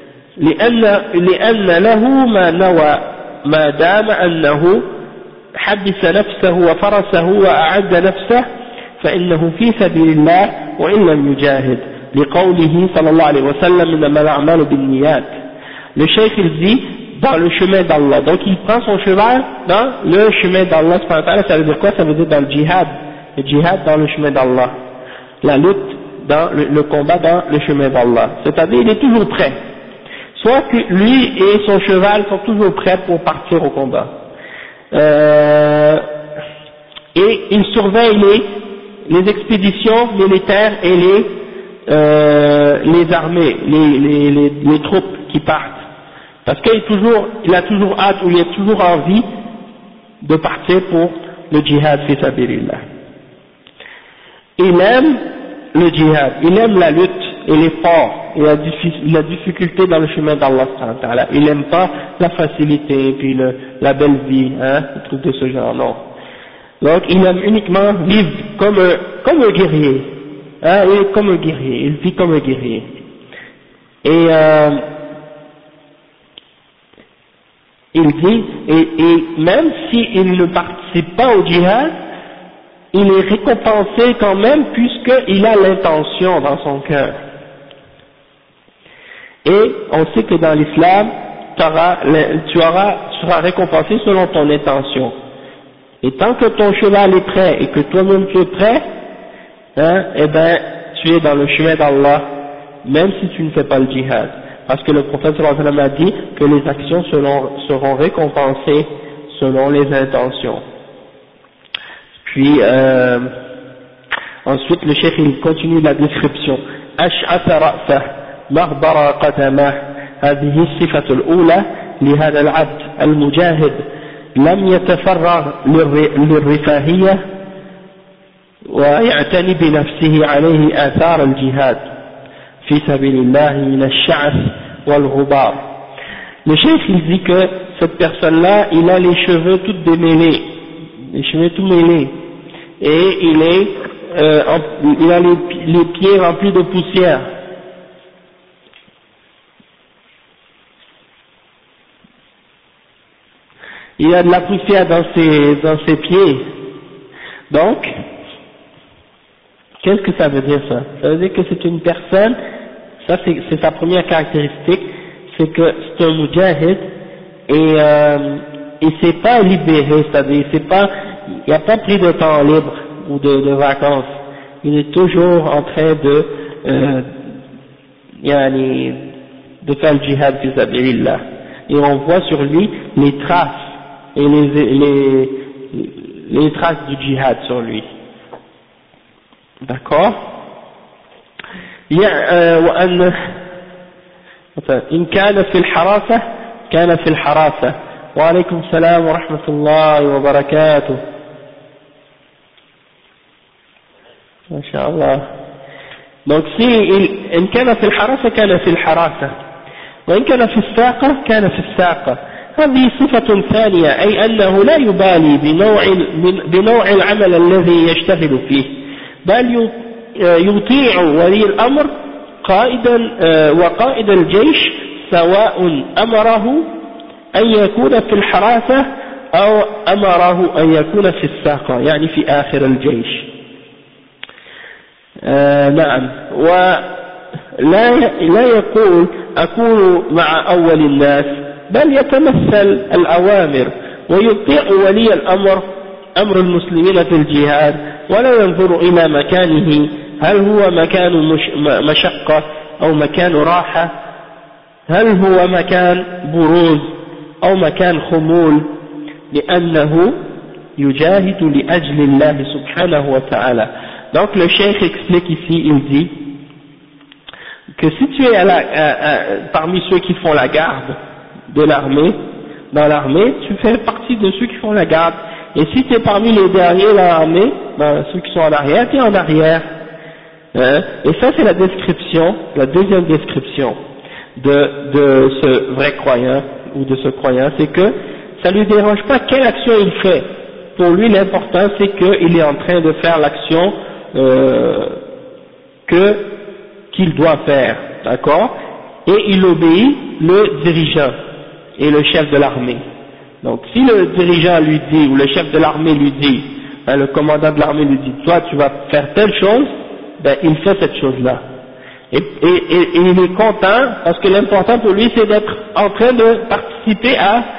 لأن له ما نوى ما دام أنه حبس نفسه وفرسه وأعد نفسه فإنه في سبيل الله وإن لم يجاهد, لقوله صلى الله عليه وسلم إنما الأعمال بالنيات. Le cheikh il dit dans le chemin d'Allah, donc il prend son cheval dans le chemin d'Allah, ça veut dire quoi? Ça veut dire dans le djihad dans le chemin d'Allah, la lutte dans le combat dans le chemin d'Allah, c'est-à-dire il est toujours prêt, soit que lui et son cheval sont toujours prêts pour partir au combat, et il surveille les expéditions militaires et les armées, les troupes qui partent, parce qu'il a toujours hâte ou il a toujours envie de partir pour le djihad fi sabilillah. Il aime le djihad, il aime la lutte et l'effort et la difficulté dans le chemin d'Allah. Il n'aime pas la facilité et puis la belle vie, des trucs de ce genre, non. Donc il aime uniquement vivre comme un guerrier, comme un guerrier, il vit comme un guerrier. Et il dit, et même s'il ne participe pas au djihad, il est récompensé quand même puisqu'il a l'intention dans son cœur. Et on sait que dans l'islam, tu seras récompensé selon ton intention. Et tant que ton cheval est prêt et que toi-même tu es prêt, eh ben tu es dans le chemin d'Allah, même si tu ne fais pas le djihad. Parce que le prophète sallallahu alayhi wa sallam a dit que les actions seront récompensées selon les intentions. Puis ensuite le cheikh il continue la description. أشعث رأسه مغبر قدمه, هذه الصفة الأولى لهذا العبد المجاهد, لم يتفرغ للرفاهية ويعتني بنفسه, عليه آثار الجهاد في سبيل الله من الشعث والغبار. Le cheikh il dit que cette personne-là, il a les cheveux tout démêlés, les cheveux tout mêlés, et il a les pieds remplis de poussière. Il a de la poussière dans ses pieds. Donc, qu'est-ce que ça veut dire ça? Ça veut dire que c'est une personne, ça c'est sa première caractéristique, c'est que c'est un mujahid, et il s'est pas libéré, c'est-à-dire il n'a pas pris de temps libre ou de vacances, il est toujours en train de faire le djihad fi sabilillah, et on voit sur lui les traces et les traces du djihad sur lui. D'accord? إن كان في الحراسة كان في الحراسة. وعليكم السلام ورحمة الله وبركاته. ما شاء الله. Donc si إن كان في الحراسة كان في الحراسة. وإن كان في الساقة كان في الساقة. هذه صفة ثانية، أي أنه لا يبالي بنوع العمل الذي يشتغل فيه، بل يطيع ولي الأمر قائدا وقائد الجيش، سواء أمره أن يكون في الحراسة أو أمره أن يكون في الساقة، يعني في آخر الجيش. نعم. ولا يقول أكون مع أول الناس، بل يتمثل الأوامر ويطيع ولي الأمر أمر المسلمين في الجهاد، ولا ينظر إلى مكانه، هل هو مكان مشقة أو مكان راحة، هل هو مكان بروز أو مكان خمول، لأنه يجاهد لأجل الله subhanahu wa ta'ala. Donc le cheikh explique ici, il dit que si tu es parmi ceux qui font la garde de l'armée, dans l'armée, tu fais partie de ceux qui font la garde, et si tu es parmi les derniers dans l'armée, ben, ceux qui sont en arrière, tu es en arrière. Et ça c'est la description, la deuxième description de ce vrai croyant ou de ce croyant, c'est que ça lui dérange pas quelle action il fait. Pour lui l'important c'est qu'il est en train de faire l'action qu'il doit faire, d'accord, et il obéit le dirigeant et le chef de l'armée. Donc si le dirigeant lui dit, ou le chef de l'armée lui dit, le commandant de l'armée lui dit, toi tu vas faire telle chose, ben il fait cette chose-là. Et il est content, parce que l'important pour lui c'est d'être en train de participer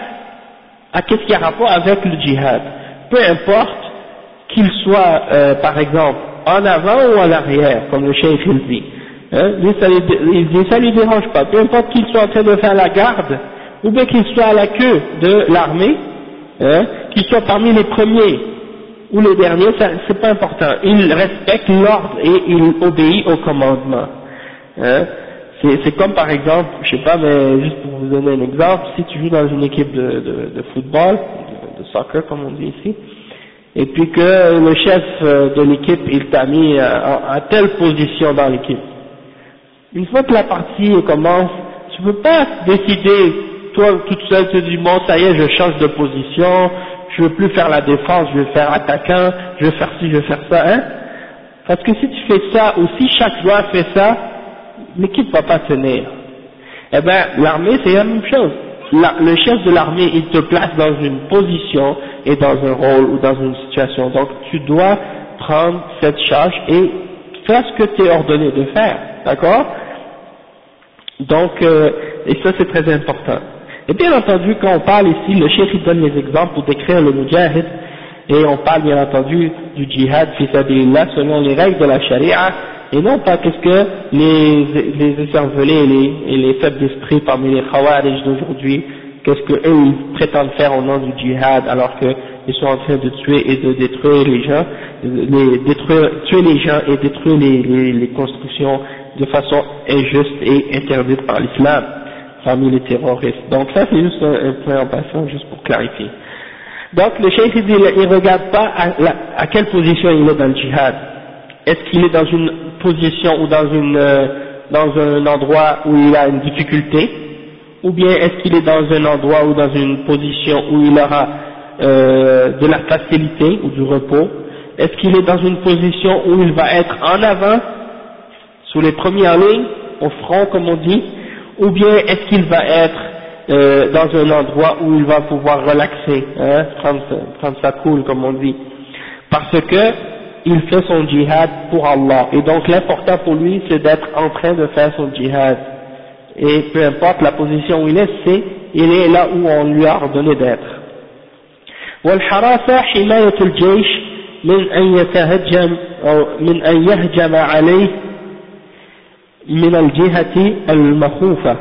à qu'est-ce qui a rapport avec le djihad. Peu importe qu'il soit par exemple en avant ou en arrière, comme le cheikh il dit. Lui, ça lui dérange pas, peu importe qu'il soit en train de faire la garde, ou bien qu'il soit à la queue de l'armée, qu'il soit parmi les premiers ou les derniers, c'est pas important. Il respecte l'ordre et il obéit au commandement. C'est comme par exemple, je sais pas, mais juste pour vous donner un exemple, si tu joues dans une équipe de football, de soccer comme on dit ici, et puis que le chef de l'équipe il t'a mis à telle position dans l'équipe. Une fois que la partie commence, tu peux pas décider, toi toute seule, tu te dis bon ça y est je change de position, je veux plus faire la défense, je vais faire attaquant, je vais faire ci, je vais faire ça, hein. Parce que si tu fais ça, ou si chaque joueur fait ça, l'équipe va pas tenir. Eh ben l'armée c'est la même chose. Le chef de l'armée il te place dans une position et dans un rôle ou dans une situation, donc tu dois prendre cette charge et faire ce que tu es ordonné de faire, d'accord? Donc et ça c'est très important. Et bien entendu quand on parle ici, le cheikh il donne les exemples pour décrire le mujahid, et on parle bien entendu du djihad fi sabilillah selon les règles de la charia, et non pas qu'est-ce que les écervelés et les faibles d'esprit parmi les khawarij d'aujourd'hui, qu'est-ce que eux ils prétendent faire au nom du djihad alors qu'ils sont en train de tuer et de détruire les gens, tuer les gens et détruire les constructions de façon injuste et interdite par l'islam parmi les terroristes. Donc ça c'est juste un point en passant, juste pour clarifier. Donc le cheikh il dit, il regarde pas à quelle position il est dans le djihad. Est-ce qu'il est dans une position ou dans un endroit où il a une difficulté, ou bien est-ce qu'il est dans un endroit ou dans une position où il aura de la facilité ou du repos? Est-ce qu'il est dans une position où il va être en avant, sous les premières lignes, au front comme on dit, ou bien est-ce qu'il va être dans un endroit où il va pouvoir relaxer, hein, prendre sa cool comme on dit, parce que il fait son djihad pour Allah, et donc l'important pour lui c'est d'être en train de faire son djihad, et peu importe la position où il est, il est là où on lui a ordonné d'être. والحراسة حماية الجيش من أن يتهجم أو من أن يهجم عليه من الجهة المخوفة،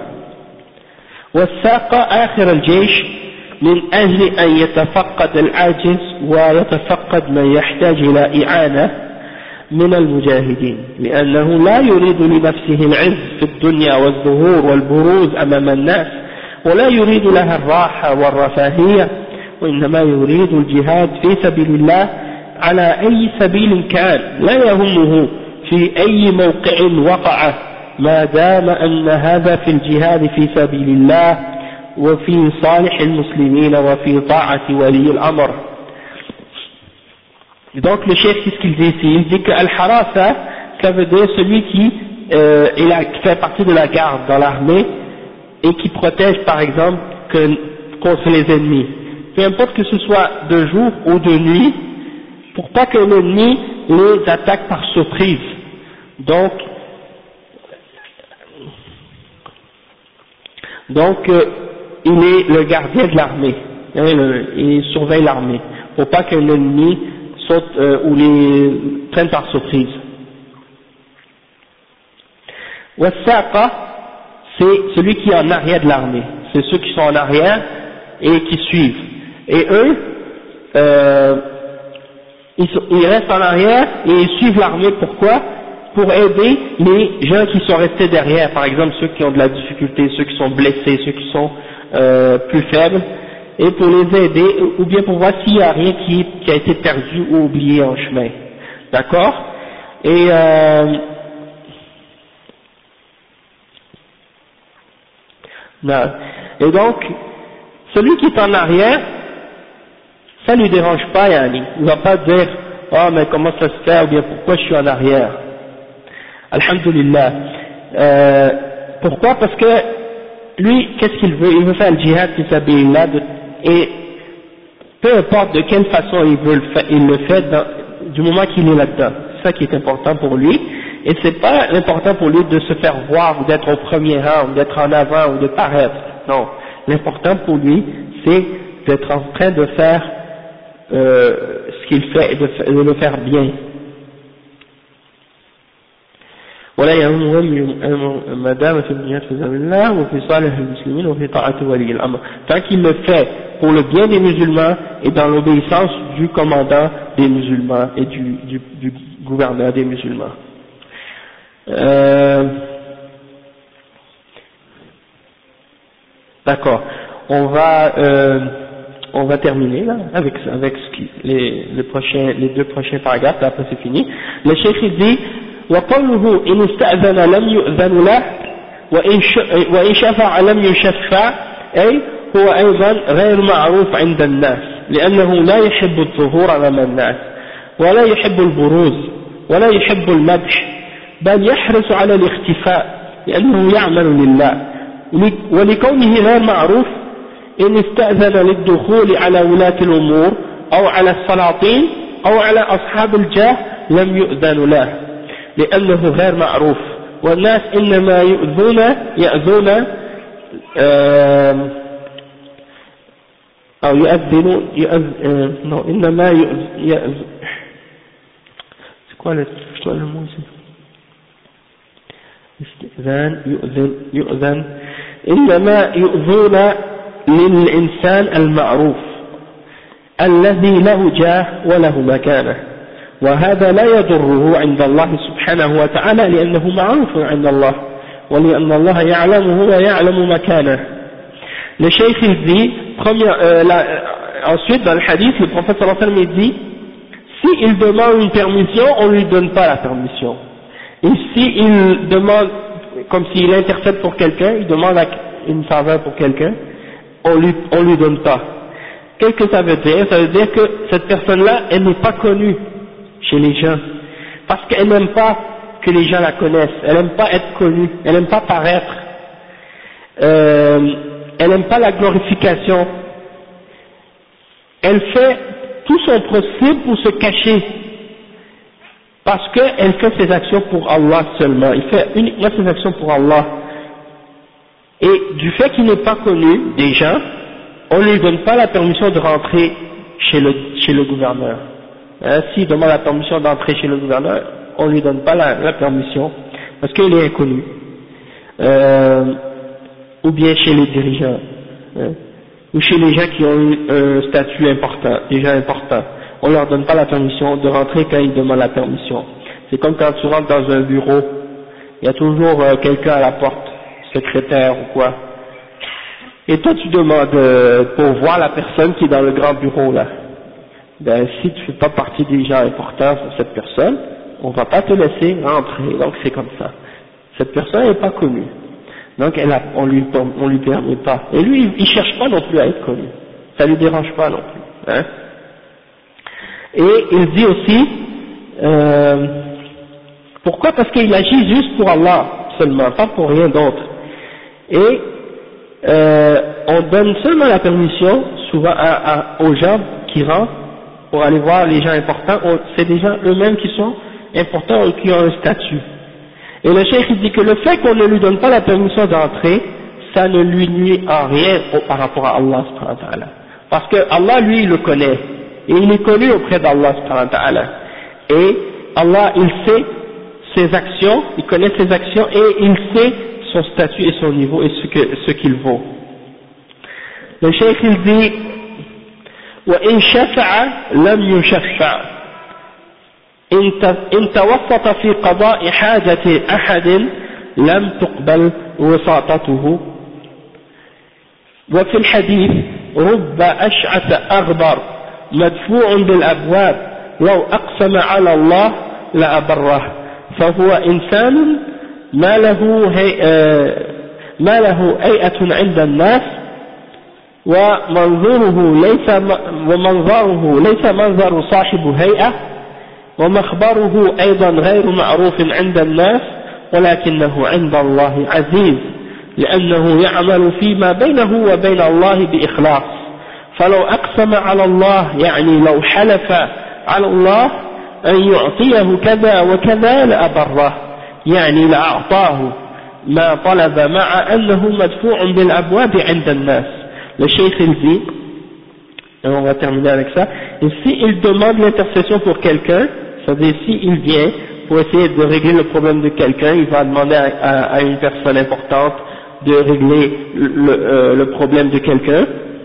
والساقة آخر الجيش من أجل أن يتفقد العاجز ويتفقد من يحتاج إلى إعانة من المجاهدين، لأنه لا يريد لنفسه العز في الدنيا والظهور والبروز أمام الناس، ولا يريد لها الراحة والرفاهية، وإنما يريد الجهاد في سبيل الله على أي سبيل كان، لا يهمه في أي موقع وقع، ما دام أن هذا في الجهاد في سبيل الله وفي صالح المسلمين وفي طاعة ولي الأمر. Donc le chef, qu'est-ce qu'il dit ici? Il dit que Al-Harasa, ça veut dire celui qui fait partie de la garde dans l'armée et qui protège par exemple contre les ennemis. Peu importe que ce soit de jour ou de nuit, pour pas que l'ennemi les attaque par surprise. Donc il est le gardien de l'armée, il surveille l'armée, pour pas que l'ennemi saute ou les prenne par surprise. Wassaqa, c'est celui qui est en arrière de l'armée, c'est ceux qui sont en arrière et qui suivent. Et eux, ils restent en arrière et ils suivent l'armée. Pourquoi? Pour aider les gens qui sont restés derrière, par exemple ceux qui ont de la difficulté, ceux qui sont blessés, ceux qui sont plus faibles, et pour les aider, ou bien pour voir s'il n'y a rien qui a été perdu ou oublié en chemin. D'accord? Et donc, celui qui est en arrière, ça ne lui dérange pas, yani. Il ne va pas dire « Oh, mais comment ça se fait ?» ou bien « Pourquoi je suis en arrière ?» Alhamdulillah. Pourquoi? Parce que lui, qu'est-ce qu'il veut? Il veut faire le djihad fi sabilillah, et peu importe de quelle façon il le fait du moment qu'il est là-dedans. C'est ça qui est important pour lui. Et c'est pas important pour lui de se faire voir ou d'être au premier rang ou d'être en avant ou de paraître. Non. L'important pour lui, c'est d'être en train de faire ce qu'il fait et de le faire bien. ولا يهمهم ما دام في الجهاد في سبيل الله وفي صالح المسلمين وفي طاعة ولي الأمر. Tant qu'il le fait pour le bien des musulmans et dans l'obéissance du commandant des musulmans et du gouverneur des musulmans. D'accord. On va terminer là avec les deux prochains paragraphes. Après c'est fini. Le cheikh dit وقوله إن استأذن لم يؤذن له وإن شفع لم يشفع أي هو أيضا غير معروف عند الناس لأنه لا يحب الظهور أمام الناس ولا يحب البروز ولا يحب المدح بل يحرص على الاختفاء لأنه يعمل لله ولكونه غير معروف إن استأذن للدخول على ولاة الأمور أو على السلاطين أو على أصحاب الجاه لم يؤذن له لأنه غير معروف والناس إنما يأذون أو يؤذنون إنما يؤذن c'est quoi le mot استئذان يؤذن إنما يؤذون للإنسان المعروف الذي له جاه وله مكانه وهذا لا يضره عند الله سبحانه وتعالى لأنه معروف عند الله ولأن الله يعلمه ويعلم مكانه. Le cheikh il dit, ensuite dans le hadith, le prophète sallallahu alayhi wa sallam dit, s'il demande une permission, on ne lui donne pas la permission. Et s'il demande, comme s'il intercède pour quelqu'un, il demande une faveur pour quelqu'un, on lui donne pas. Qu'est-ce que ça veut dire? Ça veut dire que cette personne-là, elle n'est pas connue chez les gens, parce qu'elle n'aime pas que les gens la connaissent, elle n'aime pas être connue, elle n'aime pas paraître, elle n'aime pas la glorification, elle fait tout son possible pour se cacher, parce qu'elle fait ses actions pour Allah seulement, il fait uniquement ses actions pour Allah, et du fait qu'il n'est pas connu des gens, on ne lui donne pas la permission de rentrer chez le gouverneur. S'il demande la permission d'entrer chez le gouverneur, on ne lui donne pas la permission, parce qu'il est inconnu, ou bien chez les dirigeants, ou chez les gens qui ont un statut important, des gens importants, on ne leur donne pas la permission de rentrer quand ils demandent la permission. C'est comme quand tu rentres dans un bureau, il y a toujours quelqu'un à la porte, secrétaire ou quoi, et toi tu demandes pour voir la personne qui est dans le grand bureau là. Ben, si tu ne fais pas partie des gens importants pour cette personne, on ne va pas te laisser rentrer, donc c'est comme ça. Cette personne n'est pas connue. Donc on lui permet pas. Et lui, il cherche pas non plus à être connu. Ça lui dérange pas non plus. Hein. Et il dit aussi, pourquoi? Parce qu'il agit juste pour Allah seulement, pas pour rien d'autre. Et on donne seulement la permission souvent aux gens qui rentrent pour aller voir les gens importants. C'est des gens eux-mêmes qui sont importants et qui ont un statut. Et le cheikh il dit que le fait qu'on ne lui donne pas la permission d'entrer, ça ne lui nuit en rien par rapport à Allah subhanahu wa ta'ala. Parce que Allah lui il le connaît, et il est connu auprès d'Allah subhanahu wa ta'ala. Et Allah il sait ses actions, il connaît ses actions et il sait son statut et son niveau et ce qu'il vaut. Le cheikh il dit وإن شفع لم يشفع إن توسط في قضاء حاجة أحد لم تقبل وساطته. وفي الحديث رب أشعث أغبر مدفوع بالأبواب لو أقسم على الله لأبره فهو إنسان ما له هيئة عند الناس ومنظره ليس منظر صاحب هيئة ومخبره أيضا غير معروف عند الناس ولكنه عند الله عزيز لأنه يعمل فيما بينه وبين الله بإخلاص فلو أقسم على الله يعني لو حلف على الله أن يعطيه كذا وكذا لأبره يعني لأعطاه ما طلب مع أنه مدفوع بالأبواب عند الناس. Le cheikh il dit, et on va terminer avec ça, et s'il demande l'intercession pour quelqu'un, c'est-à-dire s'il vient pour essayer de régler le problème de quelqu'un, il va demander à une personne importante de régler le problème de quelqu'un,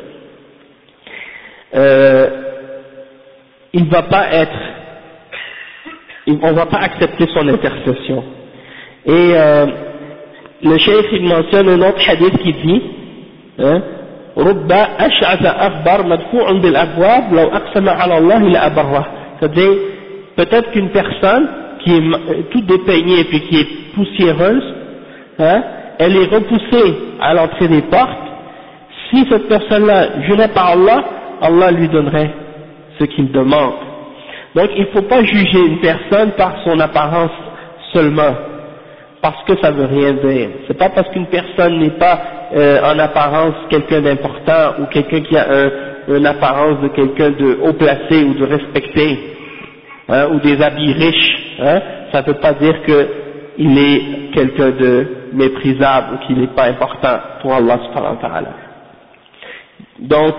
on va pas accepter son intercession. Et le cheikh il mentionne un autre hadith qui dit, hein, رب أشعث أغبر مدفوع بالأبواب لو أقسم على الله لأبره. C'est-à-dire peut-être qu'une personne qui est toute dépeignée et puis qui est poussiéreuse, hein, elle est repoussée à l'entrée des portes. Si cette personne-là jurait par Allah, Allah lui donnerait ce qu'il demande. Donc il ne faut pas juger une personne par son apparence seulement, parce que ça veut rien dire. C'est pas parce qu'une personne n'est pas en apparence quelqu'un d'important ou quelqu'un qui a une apparence de quelqu'un de haut placé ou de respecté, hein, ou des habits riches, hein, ça ne veut pas dire qu'il est quelqu'un de méprisable ou qu'il n'est pas important pour Allah subhanahu wa ta'ala. Donc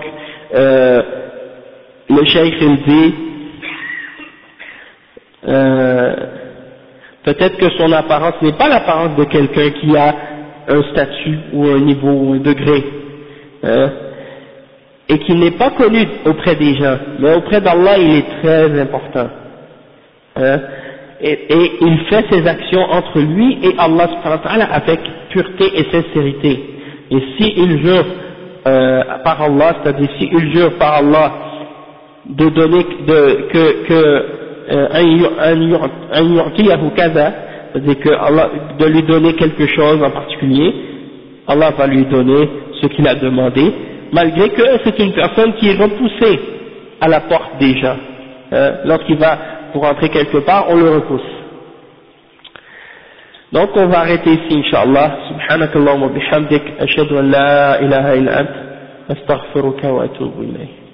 le cheikh il dit peut-être que son apparence n'est pas l'apparence de quelqu'un qui a un statut ou un niveau ou un degré, et qui n'est pas connu auprès des gens, mais auprès d'Allah il est très important, et il fait ses actions entre lui et Allah subhanahu wa ta'ala avec pureté et sincérité. Et s'il jure par Allah, c'est-à-dire s'il jure par Allah de donner c'est-à-dire que Allah, de lui donner quelque chose en particulier, Allah va lui donner ce qu'il a demandé, malgré que c'est une personne qui est repoussée à la porte des gens. Lorsqu'il va pour entrer quelque part, on le repousse. Donc on va arrêter ici, Inch'Allah. Subhanakallahumma bihamdik, ashhadu an la ilaha illa ant, astaghfiruka wa atubu ilayk.